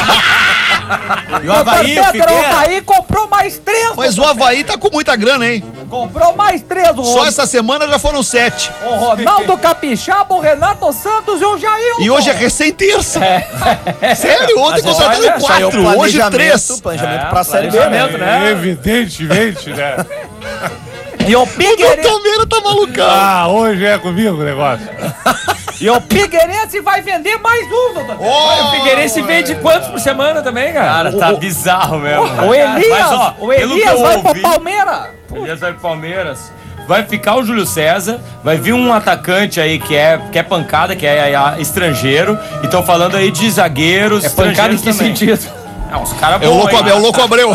né? E o Havaí, o Peter, o Figueira. Havaí comprou mais três. Mas o Havaí tá com muita grana, hein? Comprou mais três. O, Só Ron- essa semana já foram sete. o Ronaldo Capixaba, o Renato Santos e o Jair. E hoje é recém-terça. Sério, ontem contrataram Saiu o quatro, hoje planejamento, três. planejamento pra Série B, planejamento, né? né? Evidentemente, né? E o O Figueirense, doutor Meira tá malucão. Ah, hoje é comigo o negócio. e o Figueirense vai vender mais um, doutor Peter. O Figueirense vende quantos por semana também, cara? Cara, tá bizarro mesmo. O Elias, Mas, ó, o pelo que Elias eu vai ouvi- pro Palmeiras. Elias vai pro Palmeiras. Vai ficar o Júlio César, vai vir um atacante aí que é, que é pancada, que é, é estrangeiro. E estão falando aí de zagueiros É pancada em estrangeiros que também. sentido? Ah, os caras É o bons louco, aí. é o louco Abreu.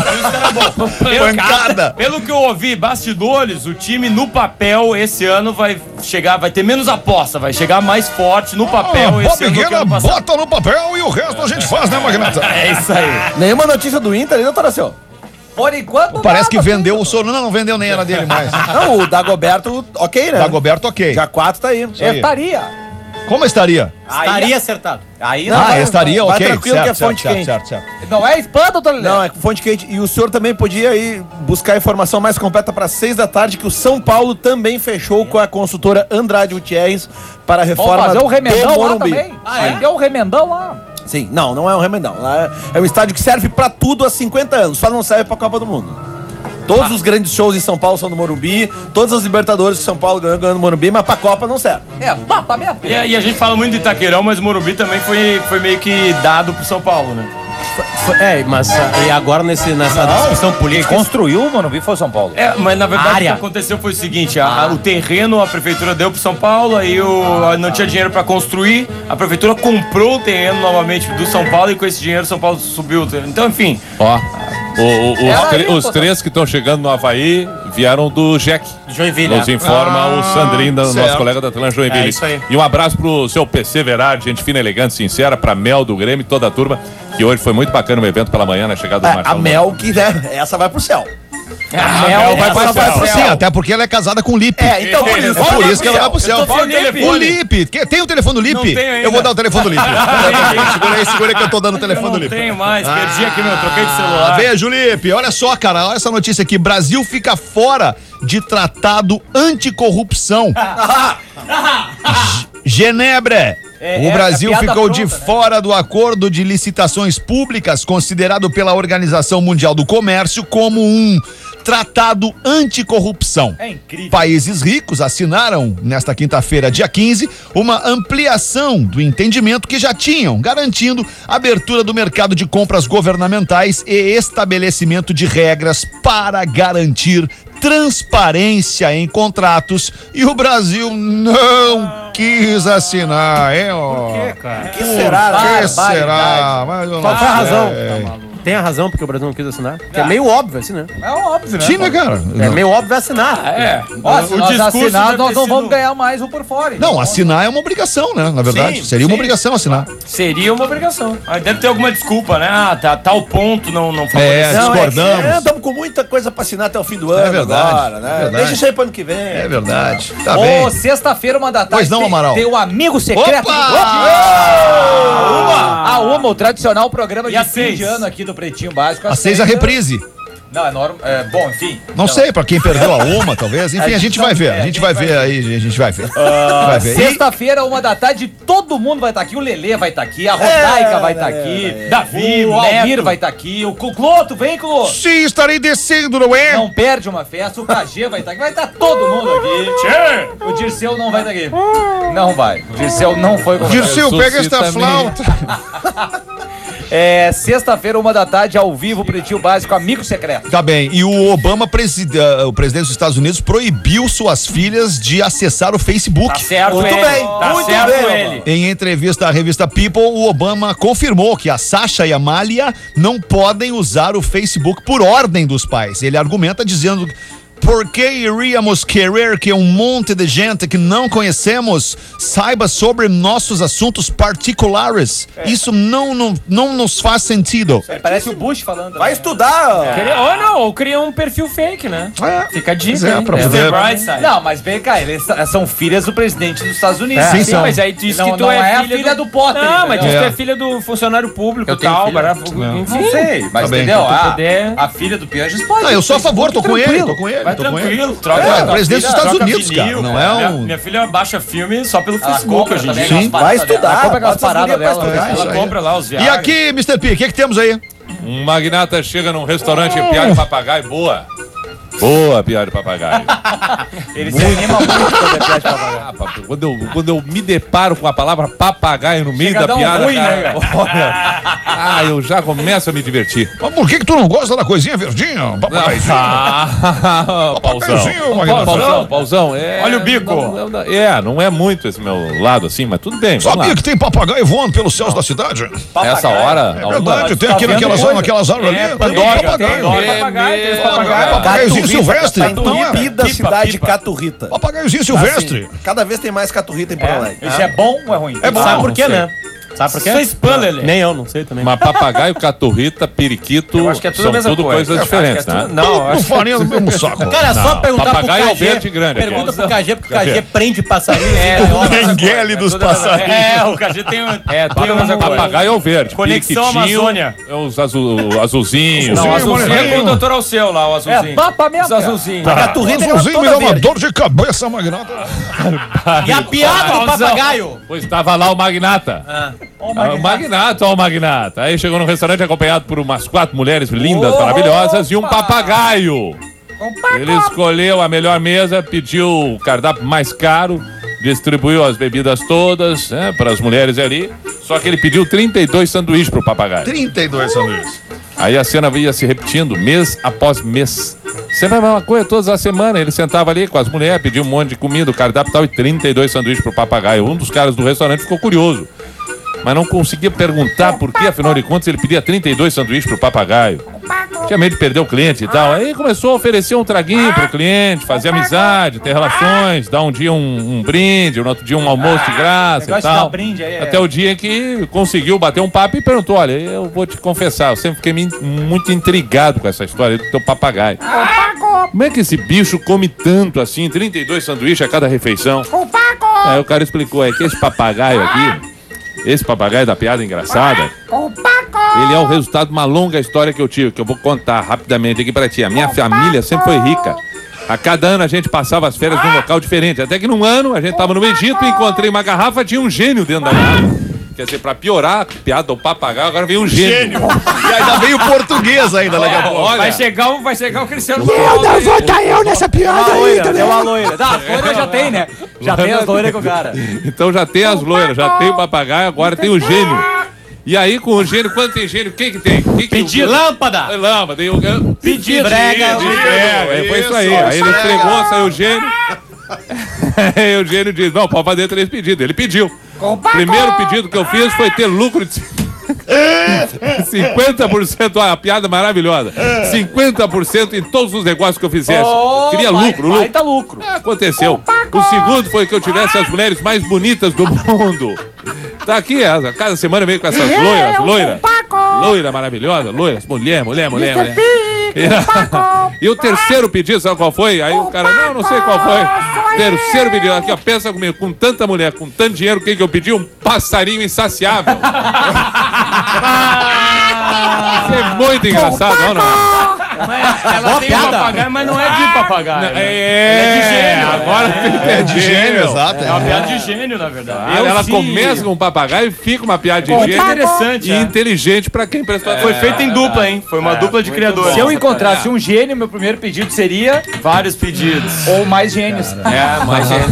Pelo, Pancada. pelo que eu ouvi, bastidores, o time no papel esse ano vai chegar, vai ter menos aposta, vai chegar mais forte no papel Ah, esse ano do que ano passado. bota no papel e o resto a gente faz, né, Magnata? É isso aí. Nenhuma notícia do Inter aí, doutor Alceu? Por enquanto, Parece que nada, vendeu filho. o Sorondo. Não, não vendeu nem era dele mais. Não, o Dagoberto, ok, né? Dagoberto, ok. Dia quatro tá aí. aí. Estaria. Como estaria? Estaria acertado. Aí Não, Ah, vai- estaria vai ok. tranquilo que é fonte certo, quente. certo, certo. Não é spam, doutor Leandro? Não, é fonte quente. E o senhor também podia ir buscar a informação mais completa para seis da tarde, que o São Paulo também fechou com a consultora Andrade Gutierrez para a Vamos reforma fazer o remendão do lá Morumbi. também. Ah, é? Vai ter o remendão lá. Sim, não, não é um remendão. Lá É é um estádio que serve para tudo há cinquenta anos, só não serve para a Copa do Mundo. Todos os grandes shows em São Paulo são no Morumbi, todas as Libertadores que São Paulo ganhou, ganhou no Morumbi, mas pra Copa não serve. É, exatamente. E, a- e a gente fala muito de Itaquerão, mas o Morumbi também foi, foi meio que dado pro São Paulo, né? É, mas ah, e agora nesse, nessa discussão Quem política... construiu o Morumbi foi o São Paulo. É, mas na verdade Área. o que aconteceu foi o seguinte, a- a- o terreno a prefeitura deu pro São Paulo, aí o, a- não tinha dinheiro pra construir, a prefeitura comprou o terreno novamente do São Paulo e com esse dinheiro o São Paulo subiu o terreno. Então, enfim, Ó, o- o- os, Era tre- aí, os pô. três que estão chegando no Havaí vieram do Jack. Joinville. Nos informa o Sandrinho, da- nosso certo. colega da Atlântica Joinville. É isso aí. E um abraço pro seu P C Verardi, gente fina, elegante, sincera, pra Mel do Grêmio e toda a turma, que hoje foi muito bacana o evento pela manhã, na chegada do É, a Marcelo. Mel, que né, essa vai pro céu. a Mel vai essa pra céu. Sim, até porque ela é casada com o Lipe. É, então por isso. É por isso que ela vai pro céu. Eu tô sem telefone. O Lipe. Que- Tem o telefone do Lipe? Não tenho ainda. Eu vou dar o telefone do Lipe. Segura aí, segura aí que eu tô dando o eu telefone do não Lipe. tenho mais, perdi aqui meu, troquei de Ah, celular. beijo, Lipe. Olha só, cara, olha essa notícia aqui. Brasil fica fora de tratado anticorrupção. G- Genebra. É, o é, Brasil é piada ficou de pronta, né? fora do acordo de licitações públicas, considerado pela Organização Mundial do Comércio como um tratado anticorrupção. É incrível. Países ricos assinaram, nesta quinta-feira, dia quinze, uma ampliação do entendimento que já tinham, garantindo a abertura do mercado de compras governamentais e estabelecimento de regras para garantir transparência em contratos, e o Brasil não quis assinar, hein? Por quê, cara? Que será, né? Que será? Mas eu Qual não foi a razão? sei. Tem a razão porque o Brasil não quis assinar. Que é meio óbvio assim, né? É óbvio, né? Sim, né, cara? É meio óbvio assinar. É. Ó, se o nós discurso assinar, deve nós ter não vamos sido- ganhar mais um por fora. Não, assinar é uma obrigação, né? Na verdade, Sim, seria uma sim. obrigação assinar. Seria uma obrigação. Aí deve ter alguma desculpa, né? Ah, tá, tal ponto não, não É, favoreceu. Não, discordamos. É, estamos com muita coisa pra assinar até o fim do ano. É verdade, agora, né? é verdade. Deixa isso aí pro ano que vem. É verdade. Tá Ô, bem. sexta-feira, uma da tarde. Pois não, tem- Amaral. Tem um amigo secreto. Opa! do Pretinho. A Uma! A Uma, o tradicional programa E a de fim seis? de ano aqui do Pretinho Básico. A seis a reprise. Não, é normal. É, bom, enfim. Não sei, pra quem perdeu a uma, talvez. Enfim, a gente vai ver. A gente vai ver aí, a gente vai ver. Vai ver. E- Sexta-feira, uma da tarde, todo mundo vai estar aqui. O Lelê vai estar aqui, a Rodaica vai estar aqui, Davi, o o Almir Neto. vai estar aqui, o Cloto, vem, Cloto. Sim, estarei descendo, não é? Não perde uma festa, o K G vai estar aqui, vai estar todo mundo aqui. O Dirceu não vai estar aqui. Não vai. O Dirceu não foi com Dirceu, Eu pega esta suscita flauta. É sexta-feira, uma da tarde, ao vivo, Pretinho Básico, amigo secreto. Tá bem. E o Obama, preside- uh, o presidente dos Estados Unidos, proibiu suas filhas de acessar o Facebook. Tá certo Muito ele. bem, Tá muito certo bem, ele. Em entrevista à revista People, o Obama confirmou que a Sasha e a Malia não podem usar o Facebook por ordem dos pais. Ele argumenta dizendo: por que iríamos querer que um monte de gente que não conhecemos saiba sobre nossos assuntos particulares? Isso não, não, não nos faz sentido. Parece o Bush falando. Vai né? estudar. Cria- Ou não, ou cria um perfil fake, né? É. Fica a dica. Pois é, hein? pra É, poder- The Bright Side. Não, mas vem cá, eles são filhas do presidente dos Estados Unidos. Sim, Sim, são. mas aí diz Não- que tu não é, é a filha, filha do Potter, Não, mas diz entendeu? que tu É. é filha do funcionário público Eu e tenho tal. filha. Bara- Não. Enfim, Não sei, mas Tá bem. entendeu? Pra A, poder- a filha do Pianges pode. Ah, eu sou a favor, tô com ele, Tranquilo. tô com ele, Vai tô com ele. tranquilo, troca. É, tua presidente dos filha, Estados troca Unidos, cara, não é minha, um- minha filha baixa filme só pelo Ela Facebook compra hoje em também dia. aquelas Sim. paradas Vai dela. estudar, Ela compra aquelas bota essas paradas gurias pra dela. estudar. Ela aí. compra lá os E Viagra. aqui, mister P, o que, que temos aí? Um magnata chega num restaurante e piada de papagaio boa. Boa piada de papagaio. Ele se anima muito quando é piada de papagaio. Ah, papo, quando, eu, quando eu me deparo com a palavra papagaio no meio Chega a dar da um piada, ruim, cara, né, olha, ah, eu já começo a me divertir. Mas por que que tu não gosta da coisinha verdinha? Papagaizinho? Ah, pauzão. Papagaizinho, Magnata. Pauzão, pauzão. É, Olha o bico. não- não- é, não é muito esse meu lado assim, mas tudo bem. Vamos Sabia lá. que tem papagaio voando pelos céus da cidade? Essa hora, É alguma- verdade, tem tá aqui vendo naquelas, coisa? naquelas árvores É, ali. Pandora, tem papagaio. Pandora. É papagaio, tem os mesmo. papagaios. Papagaiozinho silvestre. Tá Não é? entupida a Pipa, cidade de pipa. Caturrita. Papagaiozinho silvestre. Assim, cada vez tem mais Caturrita em Porto Alegre. Isso é bom ou é ruim? É bom. Sabe por não quê, sei. né? Sabe por quê? Isso é spam, Lelê. Nem eu, não sei também. Mas papagaio, caturrita, periquito, Eu acho que é tudo a são mesma tudo coisa. coisas Eu diferentes, acho que é né? tudo- Não, Tudo acho farinha do mesmo saco. Cara, é só Não, perguntar papagaio pro é o K G. verde grande aqui. Pergunta pro K G, porque o Cadê? K G prende passarinho. É, É, ó, Benguele dos tudo- passarinhos. É, o K G tem um. É, tudo a mesma coisa. Papagaio é o verde. Conexão periquitinho Amazônia. é os azul, azulzinhos. Não, o Sim, azulzinho é moleque. com o doutor Alceu lá, o azulzinho. É papa mesmo, Os cara. azulzinhos. Tá. Caturrita é Azulzinho me toda dá uma verde. dor de cabeça, Magnata. E a piada do Pauzão. papagaio? Pois estava lá o magnata. Ah, o magnata, ó o magnata. Aí chegou no restaurante acompanhado por umas quatro mulheres lindas, maravilhosas e um papagaio. Ele escolheu a melhor mesa, pediu o cardápio mais caro, distribuiu as bebidas todas, né, para as mulheres ali. Só que ele pediu trinta e dois sanduíches pro papagaio. trinta e dois sanduíches. Aí a cena ia se repetindo, mês após mês. Sempre a mesma coisa, todas as semanas. Ele sentava ali com as mulheres, pedia um monte de comida, o cardápio e tal, e trinta e dois sanduíches pro papagaio. Um dos caras do restaurante ficou curioso, mas não conseguia perguntar por que, afinal de contas, ele pedia trinta e dois sanduíches pro papagaio. Tinha medo de perder o cliente e tal. Aí começou a oferecer um traguinho pro cliente, fazer amizade, ter relações, dar um dia um, um brinde, no outro dia um almoço de graça e Negócio de tal. dar brinde aí, é. Até o dia que conseguiu bater um papo e perguntou: olha, eu vou te confessar, eu sempre fiquei me- muito intrigado com essa história do teu papagaio. Como é que esse bicho come tanto assim, trinta e dois sanduíches a cada refeição? Aí o cara explicou: é que esse papagaio aqui, esse papagaio da piada engraçada, ele é o resultado de uma longa história que eu tive, que eu vou contar rapidamente aqui pra ti. A minha família sempre foi rica. A cada ano a gente passava as férias num local diferente. Até que num ano a gente tava no Egito e encontrei uma garrafa, tinha um gênio dentro da garrafa. Quer dizer, pra piorar a piada do papagaio, agora veio um gênio. E ainda veio português ainda, daqui a pouco. Olha, Vai chegar, o- vai chegar o Cristiano Meu Ronaldo. Deus, vou estar eu nessa piada aí, Deu entendeu? uma loira. Tá, as loiras já tem, né? Já tem as loiras com o cara. então já tem as loiras, já tem o papagaio, agora tem o gênio. E aí com o gênio, quando tem gênio, quem que tem? Quem que Pedido. Lâmpada. Lâmpada. Eu, eu, Pedido. Brega, Pedido, é, foi isso aí. Aí ele entregou, saiu o gênio. Aí o gênio disse, não, pode fazer três pedidos. Ele pediu. O primeiro pedido que eu fiz foi ter lucro de cinquenta por cento, olha, a piada maravilhosa. cinquenta por cento em todos os negócios que eu fizesse. Queria lucro, lucro. Tá lucro. É, aconteceu. O segundo foi que eu tivesse as mulheres mais bonitas do mundo. Tá aqui, essa, cada semana vem com essas loiras, loira. Loira maravilhosa, loiras, mulher, mulher, mulher, mulher. E, e o terceiro pedido, sabe qual foi? Aí o cara, não, não sei qual foi. Terceiro pedido, aqui ó, pensa comigo, com tanta mulher, com tanto dinheiro, o que que eu pedi? Um passarinho insaciável. Isso é muito engraçado, não, não? Ela tem um papagaio, mas não é de papagaio. É, né? é de gênio. agora É de gênio, exato. É uma piada de gênio, na verdade. Ela, ela sim. começa com um papagaio e fica uma piada de Muito gênio. interessante, E é. inteligente pra quem prestou atenção. Foi feito em dupla, hein? Foi uma dupla de criadores. Se eu encontrasse um gênio, meu primeiro pedido seria Vários pedidos. ou mais gênios. É, mais gênio.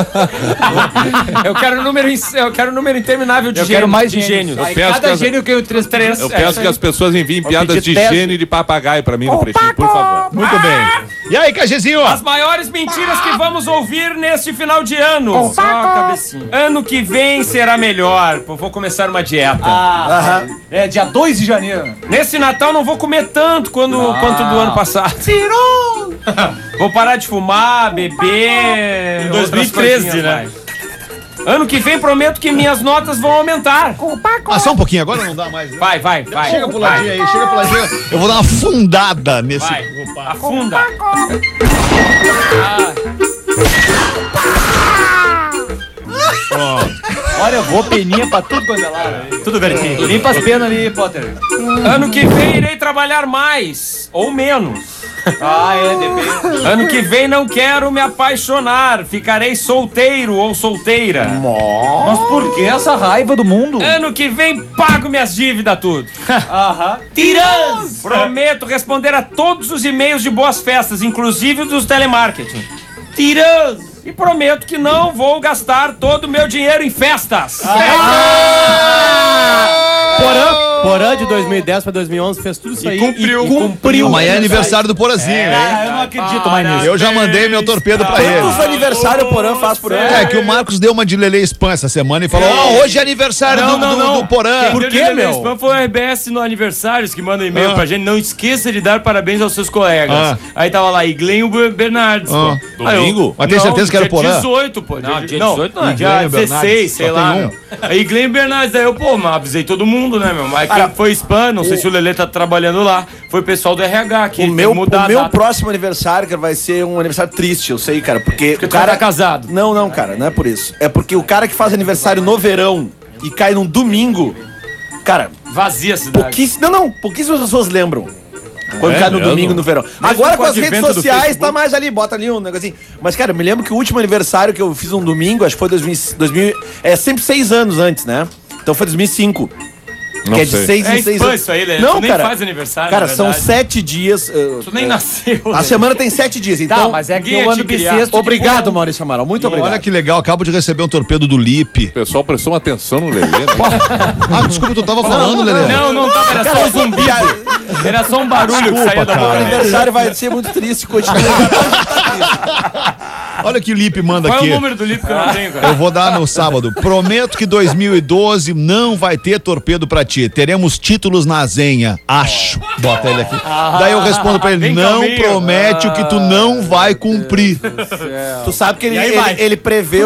eu quero um número, ins- eu quero um número interminável de Eu gênios. quero mais de gênios. gênios. Aí peço que cada as- gênio ganha três Três. Eu É peço isso que aí. as pessoas enviem piadas pedir de tese. gênio e de papagaio pra mim no Pretinho, por favor. Muito bem. E aí, Cagezinho? As maiores mentiras que vamos ouvir neste final de ano. Só a cabecinha. Ano que vem será melhor. Pô, vou começar uma dieta. Ah, é dia dois de janeiro. Nesse Natal não vou comer tanto quando, quanto do ano passado. Tirou! Vou parar de fumar, beber. Em dois mil e treze, né? Ano que vem prometo que minhas notas vão aumentar. Ah, só um pouquinho, agora não dá mais. Né? Vai, vai, vai. Chega pro ladinho vai, aí, chega pro ladinho. Eu vou dar uma fundada nesse. vai. Afunda. Olha, eu vou peninha pra tudo quando é lá. Tudo verdinho. Limpa as penas ali, Potter. Ano que vem irei trabalhar mais ou menos. Ah, é, depende. Ano que vem não quero me apaixonar. Ficarei solteiro ou solteira. Mas por que essa raiva do mundo? Ano que vem pago minhas dívidas tudo. Aham. Tirãs! Prometo responder a todos os e-mails de boas festas, inclusive os dos telemarketing. Tirãs! E prometo que não vou gastar todo o meu dinheiro em festas. Porã, Porã de dois mil e dez pra dois mil e onze fez tudo isso aí. cumpriu. E, cumpriu. Amanhã é aniversário do Porazinho, hein? Ah, eu não acredito mais nisso. Eu já mandei meu torpedo pra ele. Quantos aniversários o Porã faz por ano? É que o Marcos deu uma de Lele Spam essa semana e falou: Ó, hoje é aniversário Não, do, não, do, não. do Porã. Por quê, meu? Spam foi o R B S no aniversários que manda e-mail Ah. pra gente. Não esqueça de dar parabéns aos seus colegas. Ah. Aí tava lá, Iglenho Bernardes. Ah. pô. Aí eu- Domingo? Mas tem Não, certeza que era o dia Porã? dezoito, pô. Não, dia dezoito não é. Dia Iglenho dezesseis, Bernardes, sei só lá, tem um. meu. Aí Iglenho Bernardes, daí eu, pô, mas avisei todo mundo, né, meu? Mas quem foi spam, não sei se o Lelê tá trabalhando lá, foi o pessoal do R H que O tem meu, que mudar o meu a data. próximo aniversário, cara, vai ser um aniversário triste, eu sei, cara, porque Porque o tu vai cara tá casado. Não, não, cara, não é por isso. É porque o cara que faz aniversário no verão e cai num domingo, cara, Vazia a cidade. pouquíssimas, não, não, pouquíssimas pessoas lembram. Quando É cai no mesmo? domingo no verão. Agora com com o as redes advento do sociais Facebook. tá mais ali, bota ali um negocinho. Mas, cara, eu me lembro que o último aniversário que eu fiz um domingo, acho que foi dois mil, dois mil é sempre seis anos antes, né? Então foi dois mil e cinco. Não que é de sei. seis É em seis spam anos. isso aí, Lelê. Não, Tu nem cara. faz aniversário, Cara, na são verdade. sete dias. uh, Tu nem uh, nasceu. A Lelê. semana tem sete dias, então. Tá, mas é que ninguém o ia ano te criar. bissexto... Obrigado, Maurício Amaral. Muito obrigado. Olha que legal, acabo de receber um torpedo do Lipe. O pessoal prestou atenção no Lelê. Né? Ah, desculpa, tu tava falando, Lelê. Não, não tava, era só um zumbido. Era só um barulho que saía da O boca dele. aniversário vai ser muito triste, continua. Olha que o Lipe manda Qual é aqui. o número do livro que eu não tenho, cara? Eu vou dar no sábado. Prometo que dois mil e doze não vai ter torpedo pra ti. Teremos títulos na Zenha. Acho. Bota ele aqui. Daí eu respondo pra ele: bem não calminho. promete o que tu não vai cumprir. Tu sabe que ele, E aí ele, vai. ele preveu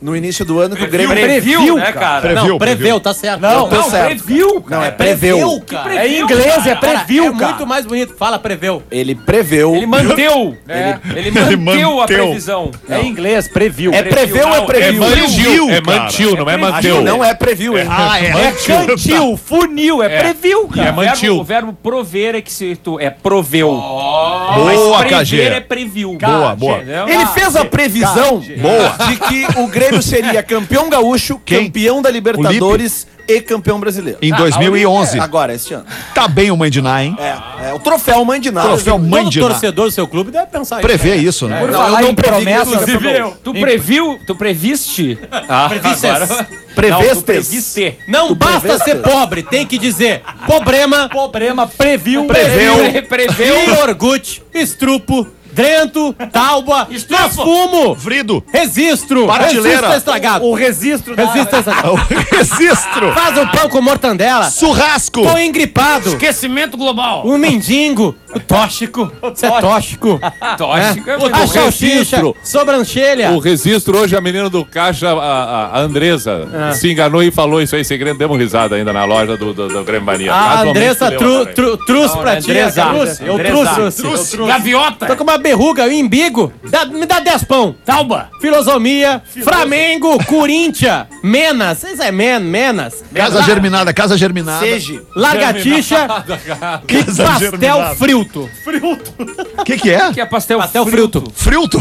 no início do ano que o Grêmio... Previu, né, cara? Previu, Não, preveu, tá certo. Não, Tô não, certo. previu, cara. Não, é preveu. cara. É em inglês, é Cara, previu, é cara. muito mais bonito. Fala, preveu. Ele preveu... Ele manteu, né? Ele manteu a manteu. previsão. É em inglês, previu. É preveu ou é É previu? mantil, é cara. mantil, não é Acho manteu. que não é previu, hein? Ah, é. É cantil, funil, é, previu, E é cara. O verbo, mantil. o verbo prover é que se tu é proveu. Boa, Mas K G. prever é previu. Boa, boa. Entendeu? Ele fez a previsão Boa. de que o Grêmio seria campeão gaúcho, Quem? campeão da Libertadores e campeão brasileiro. Em dois mil e onze. Agora, este ano. Tá bem o Mandiná, hein? É, é o troféu Mandiná. Troféu Todo Mandiná. torcedor do seu clube deve pensar isso. Prevê isso, né? Por Não, falar eu não em previ que promessa, inclusive Eu, tu previu, tu previste? Ah, Previstes. agora- Previstes. Não, tu previste. Não basta preveste? ser pobre, tem que dizer problema, problema, previu. Preveu. Pre- Preveu. Orgut, estrupo, drento, talba, Estrupo. nós fumo, Frido. registro, Partilheira. registro estragado. O registro da... Registro estragado. O registro. Faz um pão com mortandela, Churrasco. pão engripado, Esquecimento global. o mendigo, o tóxico, isso é tóxico, Tóxico é a muito salsicha, registro. sobrancelha. O registro hoje, a menina do caixa, a, a- a Andressa, se enganou e falou isso aí, segredo, demos risada ainda na loja do, do, do Grêmio Mania. A Casualmente Andressa deu tru, também. tru, trouxe pra ti. Andressa, Trouxe, Eu Andressa. trouxe. Trouxe. Gaviota. Tô com uma berruga, um embigo. Dá- me dá dez pão. Talba. Filosomia, Flamengo, Corinthians, Menas. Isso é Men, Menas. Casa La- germinada, casa germinada. Seja. Lagartixa e Casa pastel germinada. frito. O que que é? Que é pastel, Pastel frito. Frito?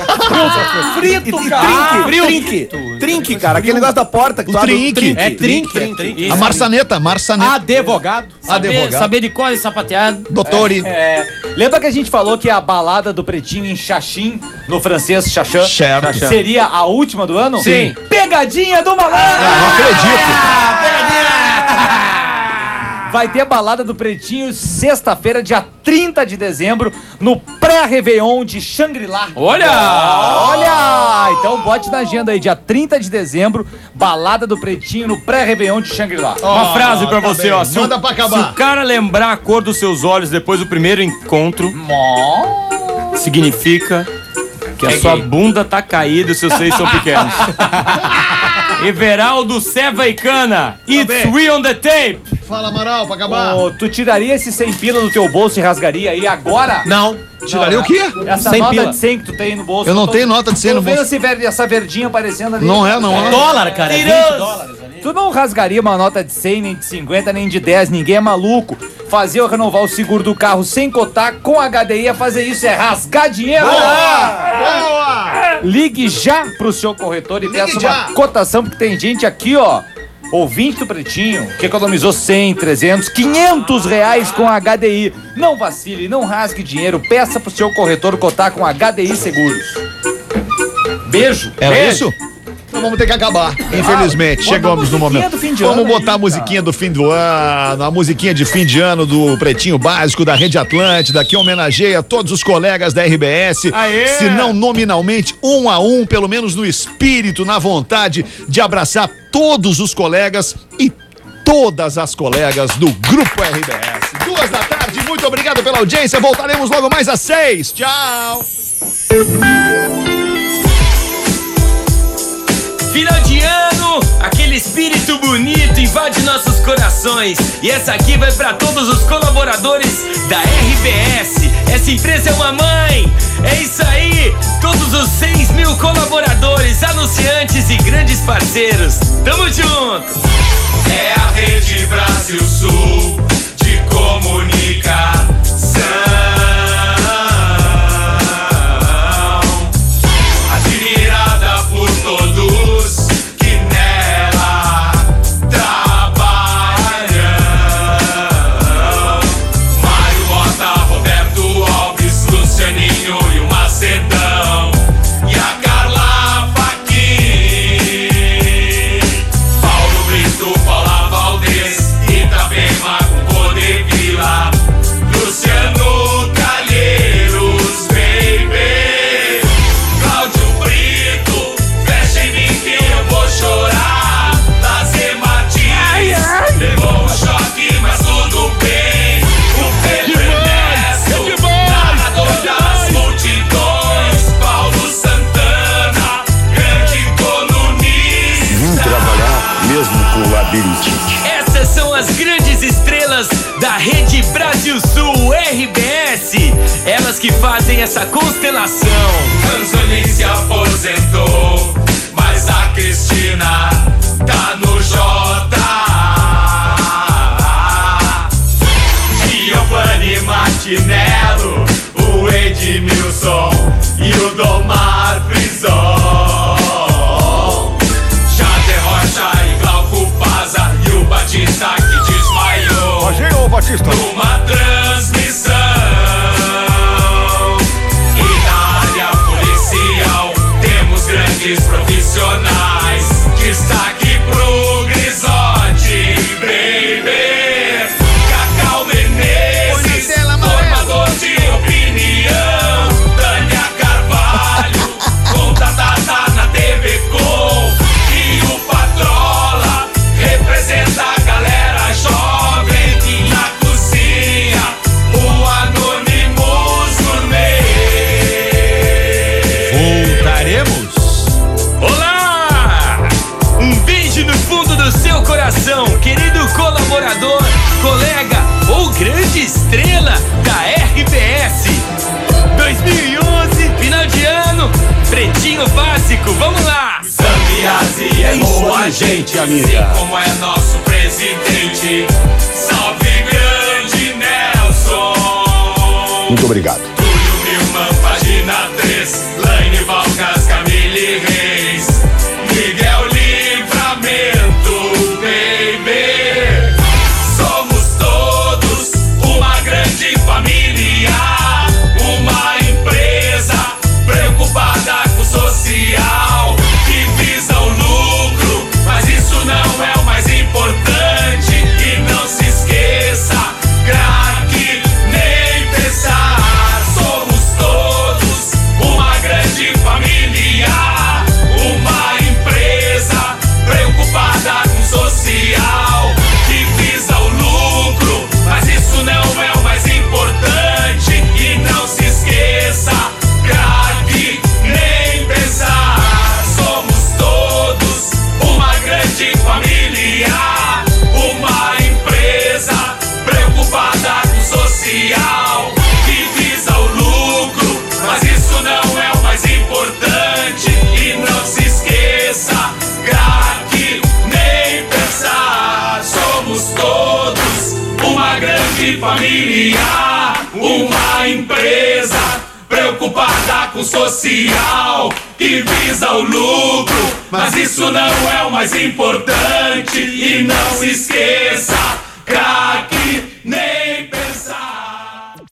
Frito, cara. Trinque. Trinque, cara. Aquele negócio da porta que O tu abre. trinque. É trinque, é trinque. A marçaneta, marçaneta. Advogado. Advogado. Saber de cor e sapateado. Doutori. É, lembra que a gente falou que a balada do Pretinho em Xaxim, no francês Xaxã, Certo. seria a última do ano? Sim. Pegadinha do malandro! Não acredito. Vai ter balada do Pretinho sexta-feira, dia trinta de dezembro, no pré-Réveillon de Xangri-Lá. Olha! Olha! Então bote na agenda aí, dia trinta de dezembro, balada do Pretinho no pré-Réveillon de Xangri-Lá. Uma frase pra tá você, bem. ó. Se o- Manda pra acabar. Se o cara lembrar a cor dos seus olhos depois do primeiro encontro, significa que a sua bunda tá caída e os seus seios são pequenos. Everaldo Sevaicana, it's we on the tape. Fala, Amaral, pra acabar. Ô, tu tiraria esse cem pila do teu bolso e rasgaria aí agora? Não. Tiraria o quê? Essa cem nota pila. de cem que tu tem no bolso. Eu não tô- tenho nota de cem tô no vendo bolso. esse ver- essa verdinha aparecendo ali. Não é, não é. Dólar, cara. É vinte dólares. Tu não rasgaria uma nota de cem, nem de cinquenta, nem de dez, ninguém é maluco. Fazer eu renovar o seguro do carro sem cotar com H D I, é fazer isso é rasgar dinheiro. Boa! Ligue já pro seu corretor e peça já. uma cotação, porque tem gente aqui, ó, ouvinte do Pretinho, que economizou cem, trezentos, quinhentos reais com H D I. Não vacile, não rasgue dinheiro, peça pro seu corretor cotar com H D I Seguros. Beijo. Era beijo. isso? Então vamos ter que acabar, infelizmente. bota Chegamos a no musiquinha momento. do fim de Vamos ano botar aí, a musiquinha do fim do ano, a musiquinha de fim de ano do Pretinho Básico, da Rede Atlântida, que homenageia todos os colegas da R B S. Aê! Se não nominalmente, um a um, pelo menos no espírito, na vontade de abraçar todos os colegas e todas as colegas do Grupo R B S. Duas da tarde, muito obrigado pela audiência. Voltaremos logo mais às seis. Tchau! Final de ano, aquele espírito bonito invade nossos corações. E essa aqui vai pra todos os colaboradores da R B S. Essa empresa é uma mãe. É isso aí, todos os seis mil colaboradores, anunciantes e grandes parceiros. Tamo junto. É a Rede Brasil Sul de comunicação. Admirada por todos que nela trabalham. Mário Mota, Roberto Alves, Lucianinho e o Macedão. E a Carla Faquin. Paulo Brito, Paula Valdez, Itapema com Poder Vila. mesmo com labirintite. Essas são as grandes estrelas da Rede Brasil Sul R B S. Elas que fazem essa constelação. Anzolin se aposentou, mas a Cristina tá no J. Giovanni Martinello, o Edmilson e o Domar Frison. Jader Rocha e Glauco Paza e o Batista que desmaiou. Rogério Batista. Numa transmissão. E na área policial temos grandes profissionais. Destaque pro Grisotti, baby. Cacau Menezes, formador de opinião. Tânia Carvalho, contratada na T V Com. E o Patrola representa a galera jovem que na cozinha o Anonymous Gourmet. Voltaremos. Olá! Um beijo no fundo do seu coração, querido colaborador, colega ou grande estrela da R B S. dois mil e onze, final de ano, pretinho básico, vamos lá! Zambiase é boa gente, amiga. assim como é nosso presidente. Salve grande Nelson. Muito obrigado. Túlio Milman, página três. Laine Valcas, Camille Reis. Miguel Livramento, baby. Somos todos uma grande família. Uma empresa preocupada com o social, que visa o lucro, mas isso não é o mais importante. E não se esqueça, craque, nem pensar. Somos todos uma grande família. Uma empresa preocupada com o social, que visa o lucro, mas isso não é o mais importante. E não se esqueça, craque, nem pensar. Somos todos uma grande família. Uma empresa preocupada com o social, que visa o lucro, mas isso não é o mais importante. E não se esqueça, craque, nem pensar. Somos todos uma grande família. Uma empresa preocupada com o social, que visa o lucro, mas isso não é o mais importante. E não se esqueça, craque.